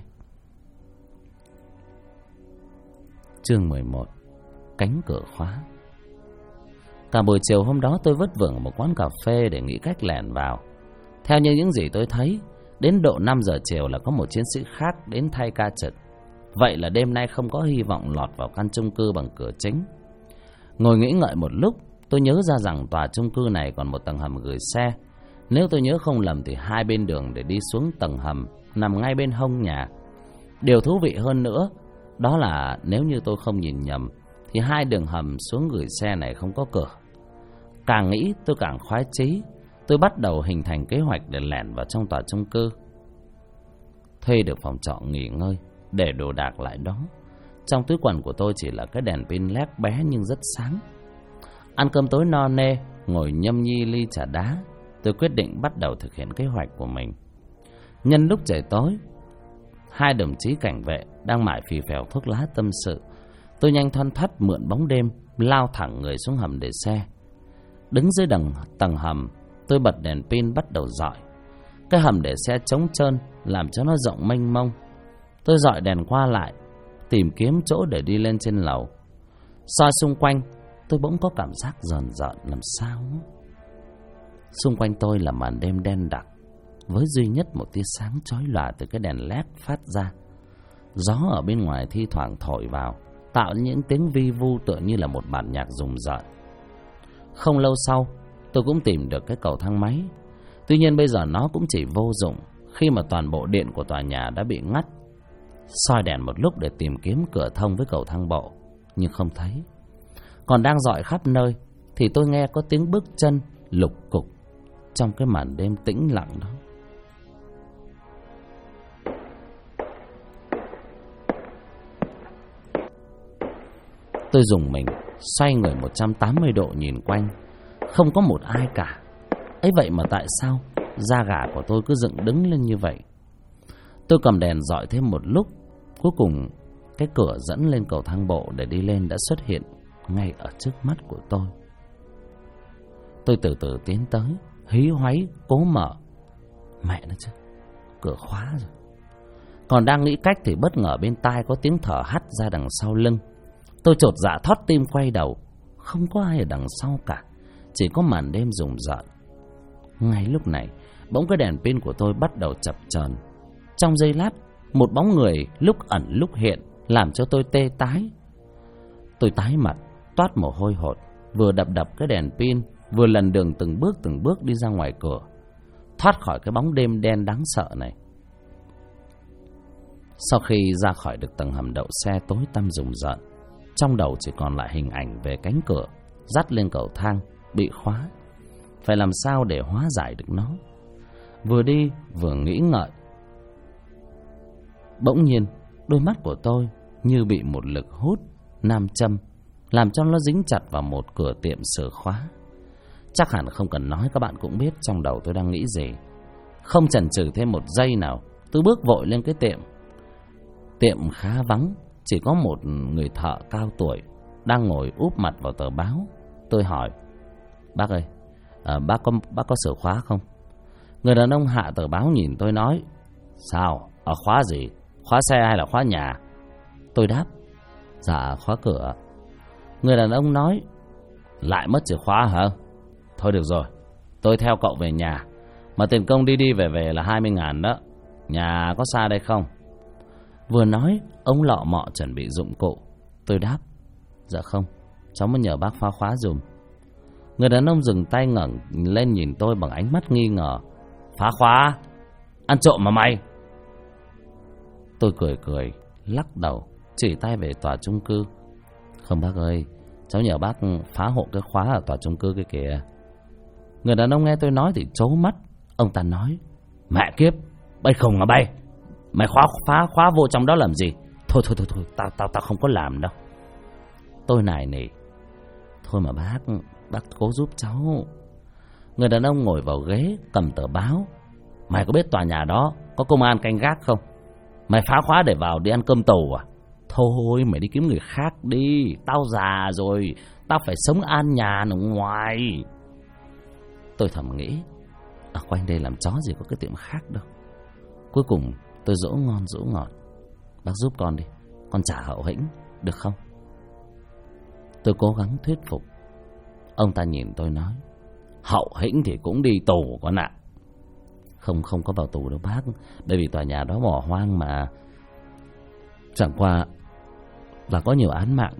Chương 11: Cánh cửa khóa. Cả buổi chiều hôm đó tôi vất vưởng ở một quán cà phê để nghĩ cách lẻn vào. Theo như những gì tôi thấy, đến độ 5 giờ chiều là có một chiến sĩ khác đến thay ca trực. Vậy là đêm nay không có hy vọng lọt vào căn chung cư bằng cửa chính. Ngồi nghĩ ngợi một lúc, tôi nhớ ra rằng tòa chung cư này còn một tầng hầm gửi xe. Nếu tôi nhớ không lầm thì hai bên đường để đi xuống tầng hầm nằm ngay bên hông nhà. Điều thú vị hơn nữa, đó là nếu như tôi không nhìn nhầm thì hai đường hầm xuống gửi xe này không có cửa. Càng nghĩ tôi càng khoái chí. Tôi bắt đầu hình thành kế hoạch để lẻn vào trong tòa chung cư. Thuê được phòng trọ nghỉ ngơi, để đồ đạc lại đó. Trong túi quần của tôi chỉ là cái đèn pin led bé nhưng rất sáng. Ăn cơm tối no nê, ngồi nhâm nhi ly trà đá, tôi quyết định bắt đầu thực hiện kế hoạch của mình. Nhân lúc trời tối, hai đồng chí cảnh vệ đang mải phì phèo thuốc lá tâm sự. Tôi nhanh thoăn thoắt mượn bóng đêm, lao thẳng người xuống hầm để xe. Đứng dưới tầng hầm, tôi bật đèn pin bắt đầu dọi. Cái hầm để xe trống trơn, làm cho nó rộng mênh mông. Tôi dọi đèn qua lại, tìm kiếm chỗ để đi lên trên lầu. Soi xung quanh, tôi bỗng có cảm giác rờn rợn làm sao. Xung quanh tôi là màn đêm đen đặc, với duy nhất một tia sáng chói lòa từ cái đèn led phát ra. Gió ở bên ngoài thi thoảng thổi vào, tạo những tiếng vi vu tựa như là một bản nhạc rùng rợn. Không lâu sau, tôi cũng tìm được cái cầu thang máy. Tuy nhiên bây giờ nó cũng chỉ vô dụng khi mà toàn bộ điện của tòa nhà đã bị ngắt. Soi đèn một lúc để tìm kiếm cửa thông với cầu thang bộ, nhưng không thấy. Còn đang dọi khắp nơi thì tôi nghe có tiếng bước chân lục cục trong cái màn đêm tĩnh lặng đó. Tôi rùng mình, xoay người 180 độ nhìn quanh. Không có một ai cả. Ấy vậy mà tại sao da gà của tôi cứ dựng đứng lên như vậy? Tôi cầm đèn dọi thêm một lúc. Cuối cùng cái cửa dẫn lên cầu thang bộ để đi lên đã xuất hiện ngay ở trước mắt của tôi. Tôi từ từ tiến tới, hí hoáy cố mở. Mẹ nó chứ, cửa khóa rồi. Còn đang nghĩ cách thì bất ngờ bên tai có tiếng thở hắt ra đằng sau lưng. Tôi chột dạ thót tim quay đầu. Không có ai ở đằng sau cả, chỉ có màn đêm rùng rợn. Ngay lúc này, bỗng cái đèn pin của tôi bắt đầu chập chờn. Trong giây lát, một bóng người lúc ẩn lúc hiện làm cho tôi tê tái. Tôi tái mặt, toát mồ hôi hột, vừa đập cái đèn pin, vừa lần đường từng bước đi ra ngoài cửa, thoát khỏi cái bóng đêm đen đáng sợ này. Sau khi ra khỏi được tầng hầm đậu xe tối tăm rùng rợn, trong đầu chỉ còn lại hình ảnh về cánh cửa dắt lên cầu thang bị khóa. Phải làm sao để hóa giải được nó? Vừa đi vừa nghĩ ngợi, bỗng nhiên đôi mắt của tôi như bị một lực hút nam châm, làm cho nó dính chặt vào một cửa tiệm sửa khóa. Chắc hẳn không cần nói các bạn cũng biết trong đầu tôi đang nghĩ gì. Không chần chừ thêm một giây nào, tôi bước vội lên cái tiệm. Tiệm khá vắng, chỉ có một người thợ cao tuổi đang ngồi úp mặt vào tờ báo. Tôi hỏi: bác ơi, bác có sửa khóa không? Người đàn ông hạ tờ báo nhìn tôi nói: sao, ở khóa gì? Khóa xe hay là khóa nhà? Tôi đáp: dạ khóa cửa. Người đàn ông nói: lại mất chìa khóa hả? Thôi được rồi, tôi theo cậu về nhà, mà tiền công đi về là 20.000 đó. Nhà có xa đây không? Vừa nói ông lọ mọ chuẩn bị dụng cụ. Tôi đáp: dạ không, cháu muốn nhờ bác phá khóa dùm. Người đàn ông dừng tay ngẩng lên nhìn tôi bằng ánh mắt nghi ngờ: phá khóa? Ăn trộm mà mày? Tôi cười lắc đầu, chỉ tay về tòa chung cư. Không bác ơi, cháu nhờ bác phá hộ cái khóa ở tòa chung cư kia kìa. Người đàn ông nghe tôi nói thì trố mắt. Ông ta nói: mẹ kiếp, bay không à bay? Mày phá khóa vô trong đó làm gì? Thôi, tao không có làm đâu. Tôi nài nỉ: thôi mà bác cố giúp cháu. Người đàn ông ngồi vào ghế cầm tờ báo. Mày có biết tòa nhà đó có công an canh gác không? Mày phá khóa để vào đi ăn cơm tù à? Thôi mày đi kiếm người khác đi, tao già rồi, tao phải sống an nhàn ở ngoài. Tôi thầm nghĩ, ở quanh đây làm chó gì có cái tiệm khác đâu. Cuối cùng tôi dỗ ngon dỗ ngọt: bác giúp con đi, con trả hậu hĩnh được không? Tôi cố gắng thuyết phục. Ông ta nhìn tôi nói: hậu hĩnh thì cũng đi tù con ạ. Không có vào tù đâu bác, bởi vì tòa nhà đó bỏ hoang mà. Chẳng qua là có nhiều án mạng,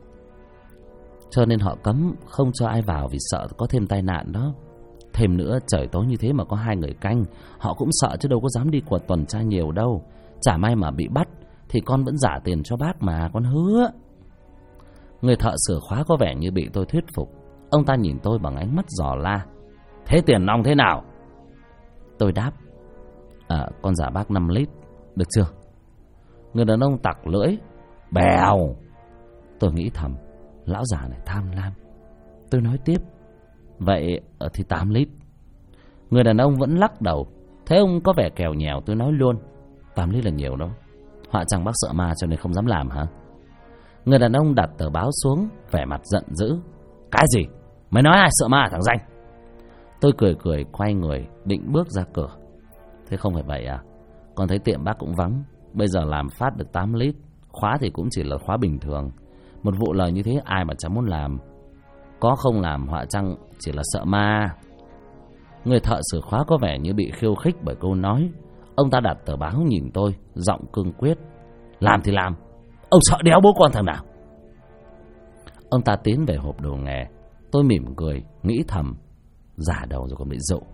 cho nên họ cấm không cho ai vào vì sợ có thêm tai nạn đó. Thêm nữa trời tối như thế mà có 2 người canh, họ cũng sợ chứ đâu có dám đi quật tuần tra nhiều đâu. Chả may mà bị bắt thì con vẫn trả tiền cho bác mà, con hứa. Người thợ sửa khóa có vẻ như bị tôi thuyết phục. Ông ta nhìn tôi bằng ánh mắt dò la: thế tiền nong thế nào? Tôi đáp: con trả bác 5 lít, được chưa? Người đàn ông tặc lưỡi: bèo. Tôi nghĩ thầm, lão già này tham lam. Tôi nói tiếp: vậy thì 8 lít. Người đàn ông vẫn lắc đầu. Thế ông có vẻ kèo nhèo. Tôi nói luôn: 8 lít là nhiều đâu. Họa chăng bác sợ ma cho nên không dám làm hả? Người đàn ông đặt tờ báo xuống, vẻ mặt giận dữ: cái gì? Mày nói ai sợ ma thằng danh? Tôi cười quay người định bước ra cửa. Thế không phải vậy à? Con thấy tiệm bác cũng vắng, bây giờ làm phát được 8 lít, khóa thì cũng chỉ là khóa bình thường. Một vụ lời như thế ai mà chẳng muốn làm. Có không làm họa chăng chỉ là sợ ma? Người thợ sửa khóa có vẻ như bị khiêu khích bởi câu nói. Ông ta đặt tờ báo nhìn tôi, giọng cương quyết: làm thì làm, ông sợ đéo bố con thằng nào? Ông ta tiến về hộp đồ nghề. Tôi mỉm cười, nghĩ thầm: già đầu rồi còn bị dụ.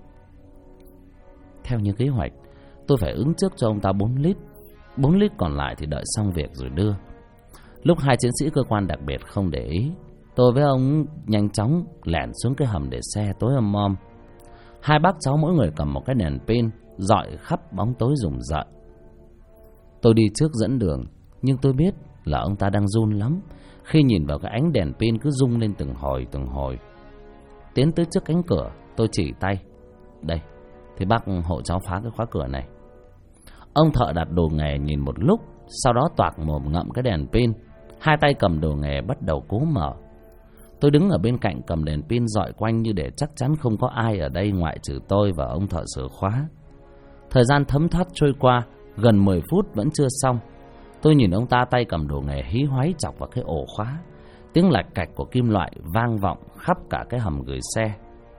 Theo như kế hoạch, tôi phải ứng trước cho ông ta 4 lít. 4 lít còn lại thì đợi xong việc rồi đưa. Lúc 2 chiến sĩ cơ quan đặc biệt không để ý, tôi với ông nhanh chóng lẻn xuống cái hầm để xe tối om om. 2 bác cháu mỗi người cầm một cái đèn pin rọi khắp bóng tối rùng rợn. Tôi đi trước dẫn đường, nhưng tôi biết là ông ta đang run lắm khi nhìn vào cái ánh đèn pin cứ rung lên từng hồi. Tiến tới trước cánh cửa, tôi chỉ tay: đây, thì bác hộ cháu phá cái khóa cửa này. Ông thợ đặt đồ nghề nhìn một lúc, sau đó toạc mồm ngậm cái đèn pin. 2 tay cầm đồ nghề bắt đầu cố mở. Tôi đứng ở bên cạnh cầm đèn pin dọi quanh như để chắc chắn không có ai ở đây ngoại trừ tôi và ông thợ sửa khóa. Thời gian thấm thoát trôi qua, gần 10 phút vẫn chưa xong. Tôi nhìn ông ta tay cầm đồ nghề hí hoáy chọc vào cái ổ khóa. Tiếng lạch cạch của kim loại vang vọng khắp cả cái hầm gửi xe.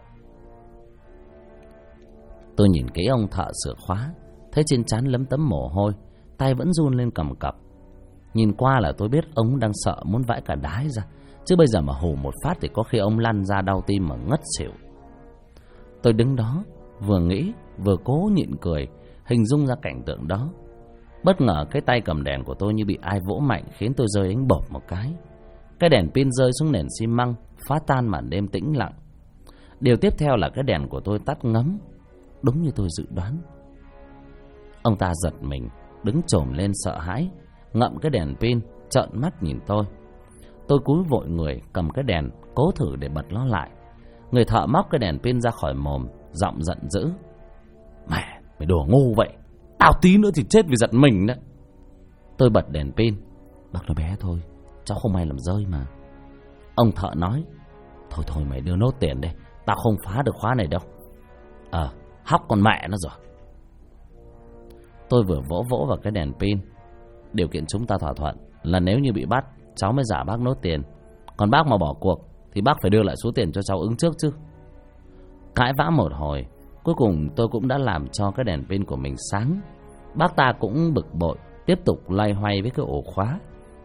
Tôi nhìn kỹ ông thợ sửa khóa, thấy trên trán lấm tấm mồ hôi, tay vẫn run lên cầm cập. Nhìn qua là tôi biết ông đang sợ muốn vãi cả đái ra, chứ bây giờ mà hù một phát thì có khi ông lăn ra đau tim mà ngất xỉu. Tôi đứng đó, vừa nghĩ vừa cố nhịn cười, hình dung ra cảnh tượng đó. Bất ngờ cái tay cầm đèn của tôi như bị ai vỗ mạnh, khiến tôi rơi đánh bột một cái. Cái đèn pin rơi xuống nền xi măng, phá tan màn đêm tĩnh lặng. Điều tiếp theo là cái đèn của tôi tắt ngấm, đúng như tôi dự đoán. Ông ta giật mình, đứng chồm lên sợ hãi, ngậm cái đèn pin, trợn mắt nhìn tôi. Tôi cúi vội người, cầm cái đèn, cố thử để bật nó lại. Người thợ móc cái đèn pin ra khỏi mồm, giọng giận dữ: Mẹ, mày đùa ngu vậy, tao tí nữa thì chết vì giật mình đấy. Tôi bật đèn pin: Bác nó bé thôi, cháu không may làm rơi mà. Ông thợ nói: Thôi mày đưa nốt tiền đây, tao không phá được khóa này đâu. Hóc con mẹ nó rồi. Tôi vừa vỗ vào cái đèn pin. Điều kiện chúng ta thỏa thuận là nếu như bị bắt, cháu mới trả bác nốt tiền. Còn bác mà bỏ cuộc thì bác phải đưa lại số tiền cho cháu ứng trước chứ. Cãi vã một hồi, cuối cùng tôi cũng đã làm cho cái đèn pin của mình sáng. Bác ta cũng bực bội, tiếp tục loay hoay với cái ổ khóa.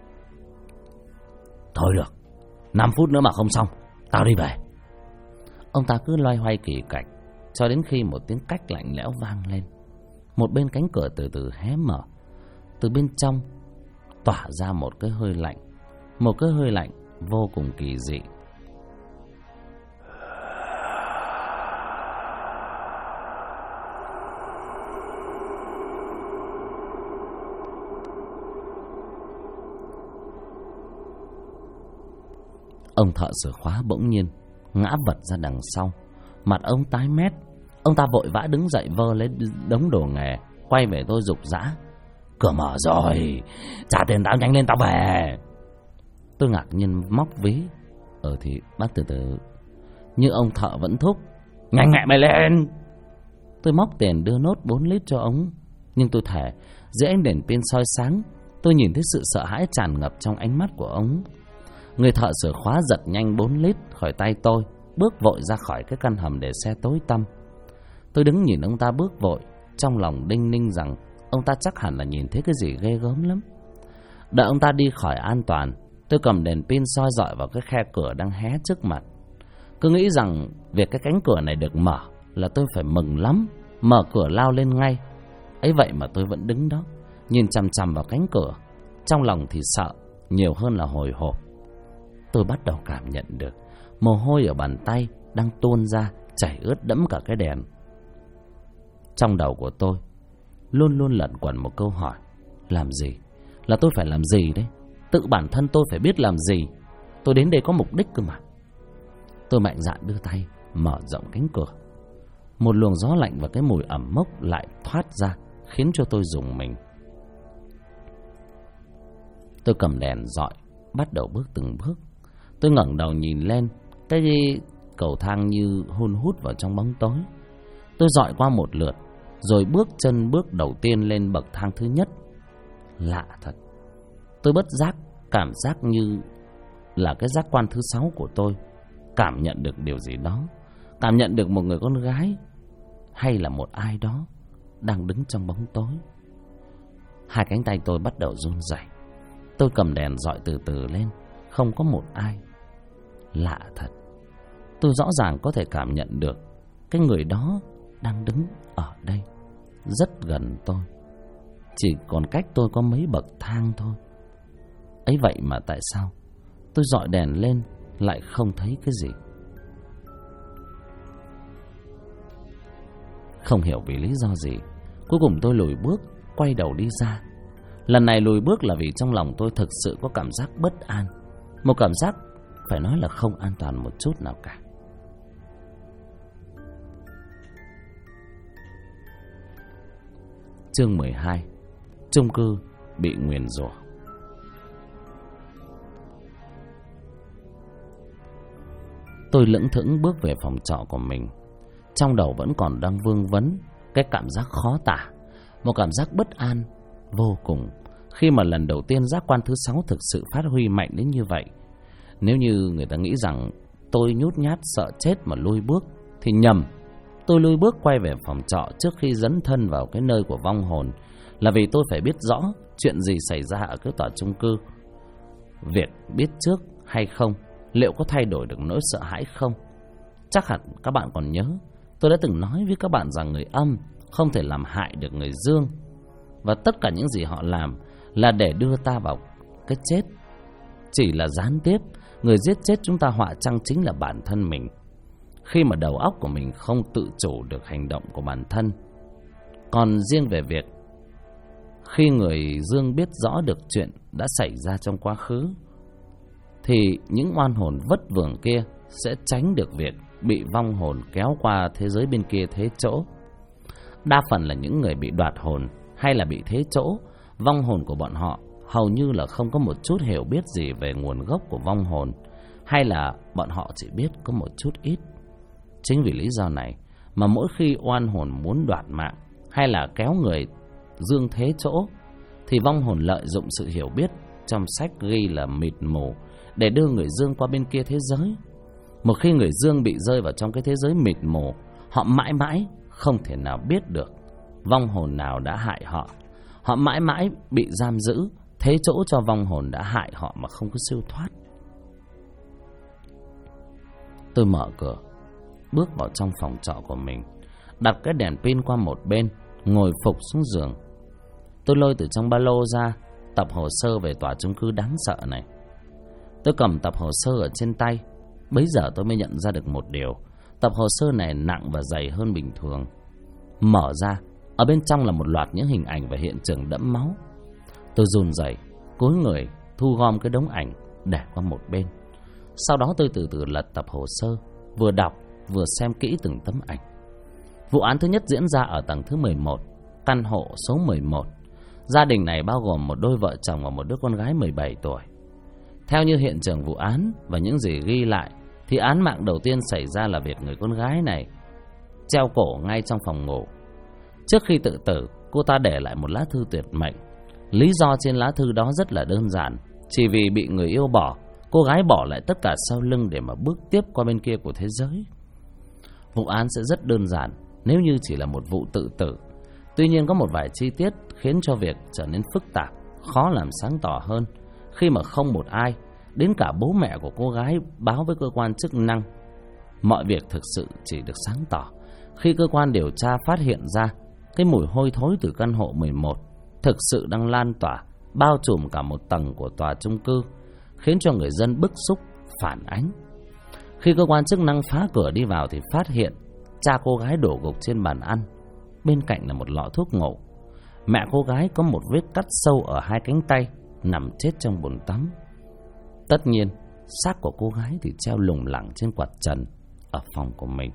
Thôi được, 5 phút nữa mà không xong, tao đi về. Ông ta cứ loay hoay kỳ cạch cho đến khi một tiếng cách lạnh lẽo vang lên. Một bên cánh cửa từ từ hé mở. Từ bên trong tỏa ra một cái hơi lạnh, một cái hơi lạnh vô cùng kỳ dị. Ông thợ sửa khóa bỗng nhiên ngã vật ra đằng sau, mặt ông tái mét. Ông ta vội vã đứng dậy vơ lấy đống đồ nghề, quay về tôi giục giã: Cửa mở rồi, trả tiền tao nhanh lên, tao về. Tôi ngạc nhiên móc ví: Thì bác từ từ. Nhưng ông thợ vẫn thúc: Nhanh mẹ mày lên. Tôi móc tiền đưa nốt 4 lít cho ông. Nhưng tôi thề, dưới ánh đèn pin soi sáng, tôi nhìn thấy sự sợ hãi tràn ngập trong ánh mắt của ông. Người thợ sửa khóa giật nhanh 4 lít khỏi tay tôi, bước vội ra khỏi cái căn hầm để xe tối tăm. Tôi đứng nhìn ông ta bước vội, trong lòng đinh ninh rằng ông ta chắc hẳn là nhìn thấy cái gì ghê gớm lắm. Đợi ông ta đi khỏi an toàn, tôi cầm đèn pin soi rọi vào cái khe cửa đang hé trước mặt. Cứ nghĩ rằng việc cái cánh cửa này được mở là tôi phải mừng lắm, mở cửa lao lên ngay. Ấy vậy mà tôi vẫn đứng đó, nhìn chằm chằm vào cánh cửa. Trong lòng thì sợ nhiều hơn là hồi hộp. Tôi bắt đầu cảm nhận được mồ hôi ở bàn tay đang tuôn ra, chảy ướt đẫm cả cái đèn. Trong đầu của tôi luôn luôn lẩn quẩn một câu hỏi: làm gì? Là tôi phải làm gì đấy? Tự bản thân tôi phải biết làm gì. Tôi đến đây có mục đích cơ mà. Tôi mạnh dạn đưa tay mở rộng cánh cửa. Một luồng gió lạnh và cái mùi ẩm mốc lại thoát ra, khiến cho tôi rùng mình. Tôi cầm đèn dọi, bắt đầu bước từng bước. Tôi ngẩng đầu nhìn lên, cái cầu thang như hun hút vào trong bóng tối. Tôi dọi qua một lượt, rồi bước đầu tiên lên bậc thang thứ nhất. Lạ thật, tôi bất giác cảm giác như là cái giác quan thứ 6 của tôi cảm nhận được điều gì đó, cảm nhận được một người con gái hay là một ai đó đang đứng trong bóng tối. Hai cánh tay tôi bắt đầu run rẩy. Tôi cầm đèn dọi từ từ lên, không có một ai. Lạ thật, tôi rõ ràng có thể cảm nhận được cái người đó đang đứng ở đây, rất gần tôi, chỉ còn cách tôi có mấy bậc thang thôi. Ấy vậy mà tại sao tôi dọi đèn lên lại không thấy cái gì? Không hiểu vì lý do gì, cuối cùng tôi lùi bước, quay đầu đi ra. Lần này lùi bước là vì trong lòng tôi thực sự có cảm giác bất an, một cảm giác phải nói là không an toàn một chút nào cả. Chương 12: Chung cư bị nguyền rủa. Tôi lững thững bước về phòng trọ của mình. Trong đầu vẫn còn đang vương vấn cái cảm giác khó tả, một cảm giác bất an vô cùng, khi mà lần đầu tiên giác quan thứ 6 thực sự phát huy mạnh đến như vậy. Nếu như người ta nghĩ rằng tôi nhút nhát sợ chết mà lui bước thì nhầm. Tôi lui bước quay về phòng trọ trước khi dấn thân vào cái nơi của vong hồn là vì tôi phải biết rõ chuyện gì xảy ra ở cái tòa chung cư. Việc biết trước hay không liệu có thay đổi được nỗi sợ hãi không? Chắc hẳn các bạn còn nhớ, tôi đã từng nói với các bạn rằng người âm không thể làm hại được người dương, và tất cả những gì họ làm là để đưa ta vào cái chết. Chỉ là gián tiếp, người giết chết chúng ta họa chăng chính là bản thân mình, khi mà đầu óc của mình không tự chủ được hành động của bản thân. Còn riêng về việc khi người dương biết rõ được chuyện đã xảy ra trong quá khứ, thì những oan hồn vất vưởng kia sẽ tránh được việc bị vong hồn kéo qua thế giới bên kia thế chỗ. Đa phần là những người bị đoạt hồn hay là bị thế chỗ, vong hồn của bọn họ hầu như là không có một chút hiểu biết gì về nguồn gốc của vong hồn, hay là bọn họ chỉ biết có một chút ít. Chính vì lý do này mà mỗi khi oan hồn muốn đoạt mạng hay là kéo người dương thế chỗ, thì vong hồn lợi dụng sự hiểu biết trong sách ghi là mịt mù để đưa người dương qua bên kia thế giới. Một khi người dương bị rơi vào trong cái thế giới mịt mù, họ mãi mãi không thể nào biết được vong hồn nào đã hại họ. Họ mãi mãi bị giam giữ thế chỗ cho vong hồn đã hại họ mà không có siêu thoát. Tôi mở cửa, bước vào trong phòng trọ của mình, đặt cái đèn pin qua một bên, ngồi phục xuống giường. Tôi lôi từ trong ba lô ra tập hồ sơ về tòa chung cư đáng sợ này. Tôi cầm tập hồ sơ ở trên tay, bấy giờ tôi mới nhận ra được một điều: tập hồ sơ này nặng và dày hơn bình thường. Mở ra, ở bên trong là một loạt những hình ảnh và hiện trường đẫm máu. Tôi run rẩy, cúi người thu gom cái đống ảnh để qua một bên. Sau đó tôi từ từ lật tập hồ sơ, vừa đọc vừa xem kỹ từng tấm ảnh. Vụ án thứ nhất diễn ra ở tầng thứ 11, căn hộ số 11. Gia đình này bao gồm một đôi vợ chồng và một đứa con gái 17 tuổi. Theo như hiện trường vụ án và những gì ghi lại, thì án mạng đầu tiên xảy ra là việc người con gái này treo cổ ngay trong phòng ngủ. Trước khi tự tử, cô ta để lại một lá thư tuyệt mệnh. Lý do trên lá thư đó rất là đơn giản: chỉ vì bị người yêu bỏ, cô gái bỏ lại tất cả sau lưng để mà bước tiếp qua bên kia của thế giới. Vụ án sẽ rất đơn giản nếu như chỉ là một vụ tự tử. Tuy nhiên có một vài chi tiết khiến cho việc trở nên phức tạp, khó làm sáng tỏ hơn, khi mà không một ai, đến cả bố mẹ của cô gái, báo với cơ quan chức năng. Mọi việc thực sự chỉ được sáng tỏ khi cơ quan điều tra phát hiện ra cái mùi hôi thối từ căn hộ 11 thực sự đang lan tỏa, bao trùm cả một tầng của tòa chung cư, khiến cho người dân bức xúc phản ánh. Khi cơ quan chức năng phá cửa đi vào thì phát hiện cha cô gái đổ gục trên bàn ăn, bên cạnh là một lọ thuốc ngủ. Mẹ cô gái có một vết cắt sâu ở hai cánh tay, nằm chết trong bồn tắm. Tất nhiên, xác của cô gái thì treo lủng lẳng trên quạt trần ở phòng của mình.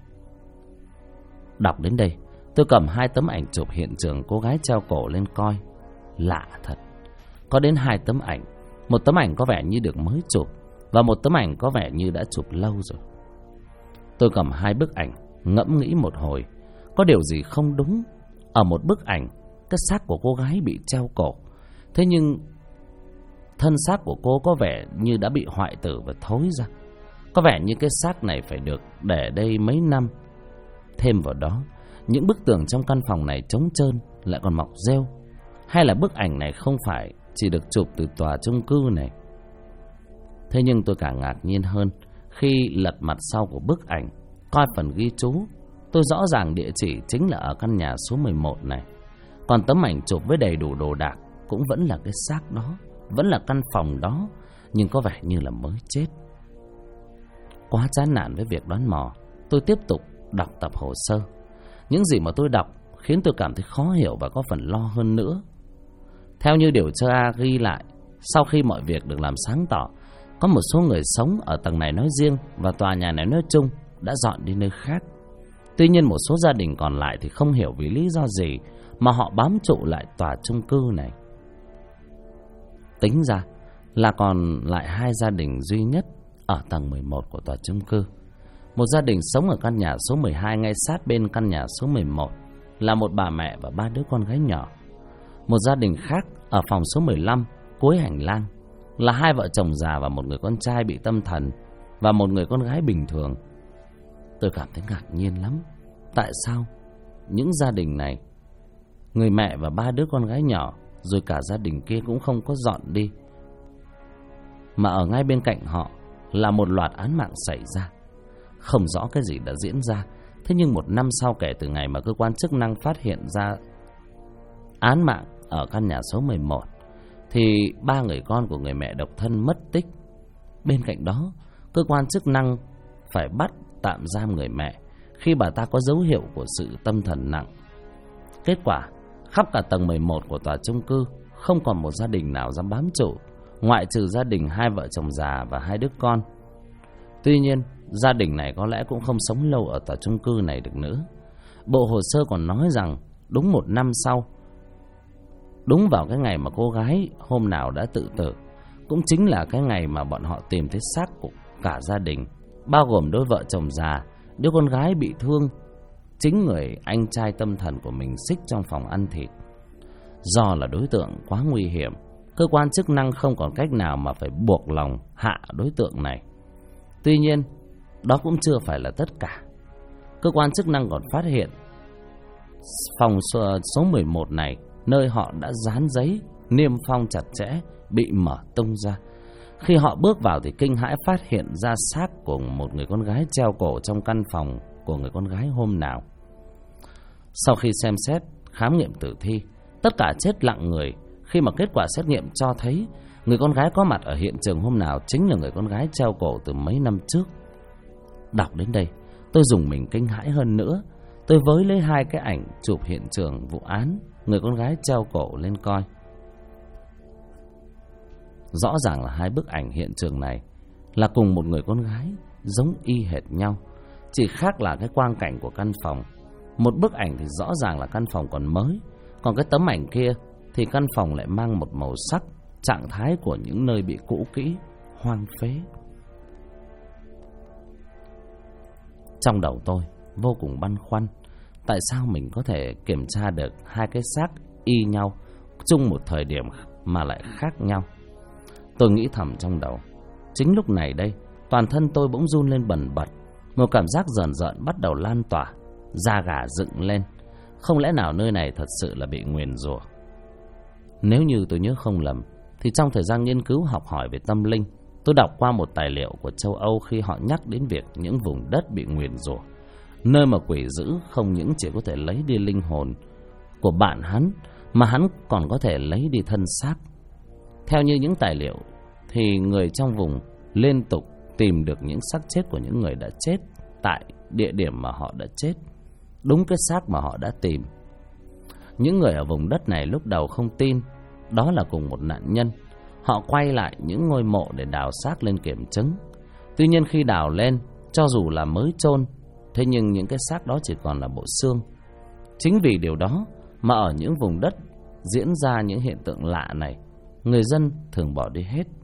Đọc đến đây, tôi cầm hai tấm ảnh chụp hiện trường cô gái treo cổ lên coi. Lạ thật, có đến hai tấm ảnh. Một tấm ảnh có vẻ như được mới chụp, và một tấm ảnh có vẻ như đã chụp lâu rồi. Tôi cầm hai bức ảnh, ngẫm nghĩ một hồi. Có điều gì không đúng. Ở một bức ảnh, cái xác của cô gái bị treo cổ, thế nhưng thân xác của cô có vẻ như đã bị hoại tử và thối ra. Có vẻ như cái xác này phải được để đây mấy năm. Thêm vào đó, những bức tường trong căn phòng này trống trơn, lại còn mọc rêu. Hay là bức ảnh này không phải chỉ được chụp từ tòa chung cư này? Thế nhưng tôi càng ngạc nhiên hơn khi lật mặt sau của bức ảnh, coi phần ghi chú. Tôi rõ ràng địa chỉ chính là ở căn nhà số 11 này. Còn tấm ảnh chụp với đầy đủ đồ đạc cũng vẫn là cái xác đó, vẫn là căn phòng đó, nhưng có vẻ như là mới chết. Quá chán nản với việc đoán mò, tôi tiếp tục đọc tập hồ sơ. Những gì mà tôi đọc khiến tôi cảm thấy khó hiểu và có phần lo hơn nữa. Theo như điều tra ghi lại, sau khi mọi việc được làm sáng tỏ, có một số người sống ở tầng này nói riêng và tòa nhà này nói chung đã dọn đi nơi khác. Tuy nhiên một số gia đình còn lại thì không hiểu vì lý do gì mà họ bám trụ lại tòa chung cư này. Tính ra là còn lại hai gia đình duy nhất ở tầng 11 của tòa chung cư. Một gia đình sống ở căn nhà số 12 ngay sát bên căn nhà số 11, là một bà mẹ và ba đứa con gái nhỏ. Một gia đình khác ở phòng số 15 cuối hành lang, là hai vợ chồng già và một người con trai bị tâm thần và một người con gái bình thường. Tôi cảm thấy ngạc nhiên lắm. Tại sao những gia đình này, người mẹ và ba đứa con gái nhỏ, rồi cả gia đình kia cũng không có dọn đi, mà ở ngay bên cạnh họ là một loạt án mạng xảy ra. Không rõ cái gì đã diễn ra. Thế nhưng 1 năm sau kể từ ngày mà cơ quan chức năng phát hiện ra án mạng ở căn nhà số 11, thì 3 người con của người mẹ độc thân mất tích. Bên cạnh đó, cơ quan chức năng phải bắt tạm giam người mẹ khi bà ta có dấu hiệu của sự tâm thần nặng. Kết quả, khắp cả tầng 11 của tòa chung cư không còn một gia đình nào dám bám trụ, ngoại trừ gia đình 2 vợ chồng già và 2 đứa con. Tuy nhiên, gia đình này có lẽ cũng không sống lâu ở tòa chung cư này được nữa. Bộ hồ sơ còn nói rằng đúng 1 năm sau, đúng vào cái ngày mà cô gái hôm nào đã tự tử, cũng chính là cái ngày mà bọn họ tìm thấy xác của cả gia đình, bao gồm đôi vợ chồng già, đứa con gái bị thương, chính người anh trai tâm thần của mình xích trong phòng ăn thịt. Do là đối tượng quá nguy hiểm, cơ quan chức năng không còn cách nào mà phải buộc lòng hạ đối tượng này. Tuy nhiên, đó cũng chưa phải là tất cả. Cơ quan chức năng còn phát hiện phòng số 11 này, nơi họ đã dán giấy niêm phong chặt chẽ, bị mở tung ra. Khi họ bước vào thì kinh hãi phát hiện ra xác của một người con gái treo cổ trong căn phòng của người con gái hôm nào. Sau khi xem xét, khám nghiệm tử thi, tất cả chết lặng người khi mà kết quả xét nghiệm cho thấy người con gái có mặt ở hiện trường hôm nào chính là người con gái treo cổ từ mấy năm trước. Đọc đến đây, tôi dùng mình kinh hãi hơn nữa. Tôi với lấy 2 cái ảnh chụp hiện trường vụ án người con gái treo cổ lên coi. Rõ ràng là 2 bức ảnh hiện trường này là cùng một người con gái, giống y hệt nhau, chỉ khác là cái quang cảnh của căn phòng. Một bức ảnh thì rõ ràng là căn phòng còn mới, còn cái tấm ảnh kia thì căn phòng lại mang một màu sắc, trạng thái của những nơi bị cũ kỹ, hoang phế. Trong đầu tôi vô cùng băn khoăn, tại sao mình có thể kiểm tra được 2 cái xác y nhau chung một thời điểm mà lại khác nhau. Tôi nghĩ thầm trong đầu. Chính lúc này đây, toàn thân tôi bỗng run lên bần bật, một cảm giác rờn rợn bắt đầu lan tỏa, da gà dựng lên. Không lẽ nào nơi này thật sự là bị nguyền rủa? Nếu như tôi nhớ không lầm, thì trong thời gian nghiên cứu học hỏi về tâm linh, tôi đọc qua một tài liệu của châu Âu khi họ nhắc đến việc những vùng đất bị nguyền rủa, nơi mà quỷ dữ không những chỉ có thể lấy đi linh hồn của bạn hắn, mà hắn còn có thể lấy đi thân xác. Theo như những tài liệu thì người trong vùng liên tục tìm được những xác chết của những người đã chết tại địa điểm mà họ đã chết, đúng cái xác mà họ đã tìm. Những người ở vùng đất này lúc đầu không tin đó là cùng một nạn nhân. Họ quay lại những ngôi mộ để đào xác lên kiểm chứng. Tuy nhiên khi đào lên, cho dù là mới chôn, thế nhưng những cái xác đó chỉ còn là bộ xương. Chính vì điều đó mà ở những vùng đất diễn ra những hiện tượng lạ này, người dân thường bỏ đi hết.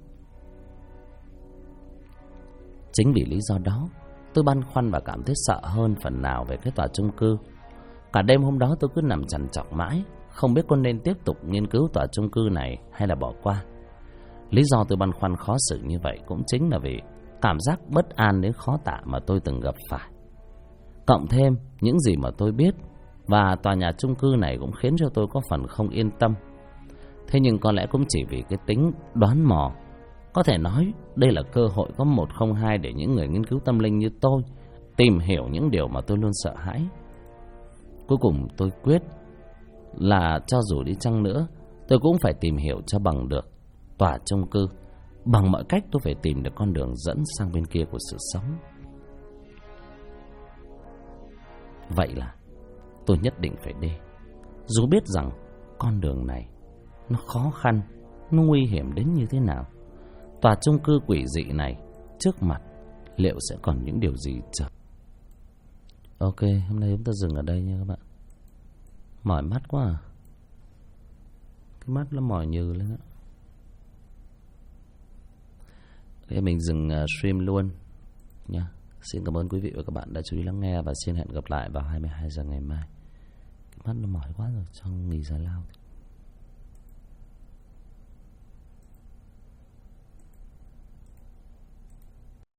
Chính vì lý do đó, tôi băn khoăn và cảm thấy sợ hơn phần nào về cái tòa chung cư. Cả đêm hôm đó tôi cứ nằm trằn trọc mãi, không biết có nên tiếp tục nghiên cứu tòa chung cư này hay là bỏ qua. Lý do tôi băn khoăn khó xử như vậy cũng chính là vì cảm giác bất an đến khó tả mà tôi từng gặp phải. Cộng thêm những gì mà tôi biết, và tòa nhà chung cư này cũng khiến cho tôi có phần không yên tâm. Thế nhưng có lẽ cũng chỉ vì cái tính đoán mò. Có thể nói đây là cơ hội có 1 không 2 để những người nghiên cứu tâm linh như tôi tìm hiểu những điều mà tôi luôn sợ hãi. Cuối cùng tôi quyết là cho dù đi chăng nữa, tôi cũng phải tìm hiểu cho bằng được tòa chung cư. Bằng mọi cách tôi phải tìm được con đường dẫn sang bên kia của sự sống. Vậy là tôi nhất định phải đi, dù biết rằng con đường này nó khó khăn, nó nguy hiểm đến như thế nào. Tòa chung cư quỷ dị này trước mặt liệu sẽ còn những điều gì chờ. Ok, hôm nay chúng ta dừng ở đây nha các bạn. Mỏi mắt quá à. Cái mắt nó mỏi nhừ lên đó. Thế mình dừng stream luôn nha. Xin cảm ơn quý vị và các bạn đã chú ý lắng nghe, và xin hẹn gặp lại vào 22 giờ ngày mai. Cái mắt nó mỏi quá rồi, cho nghỉ giải lao.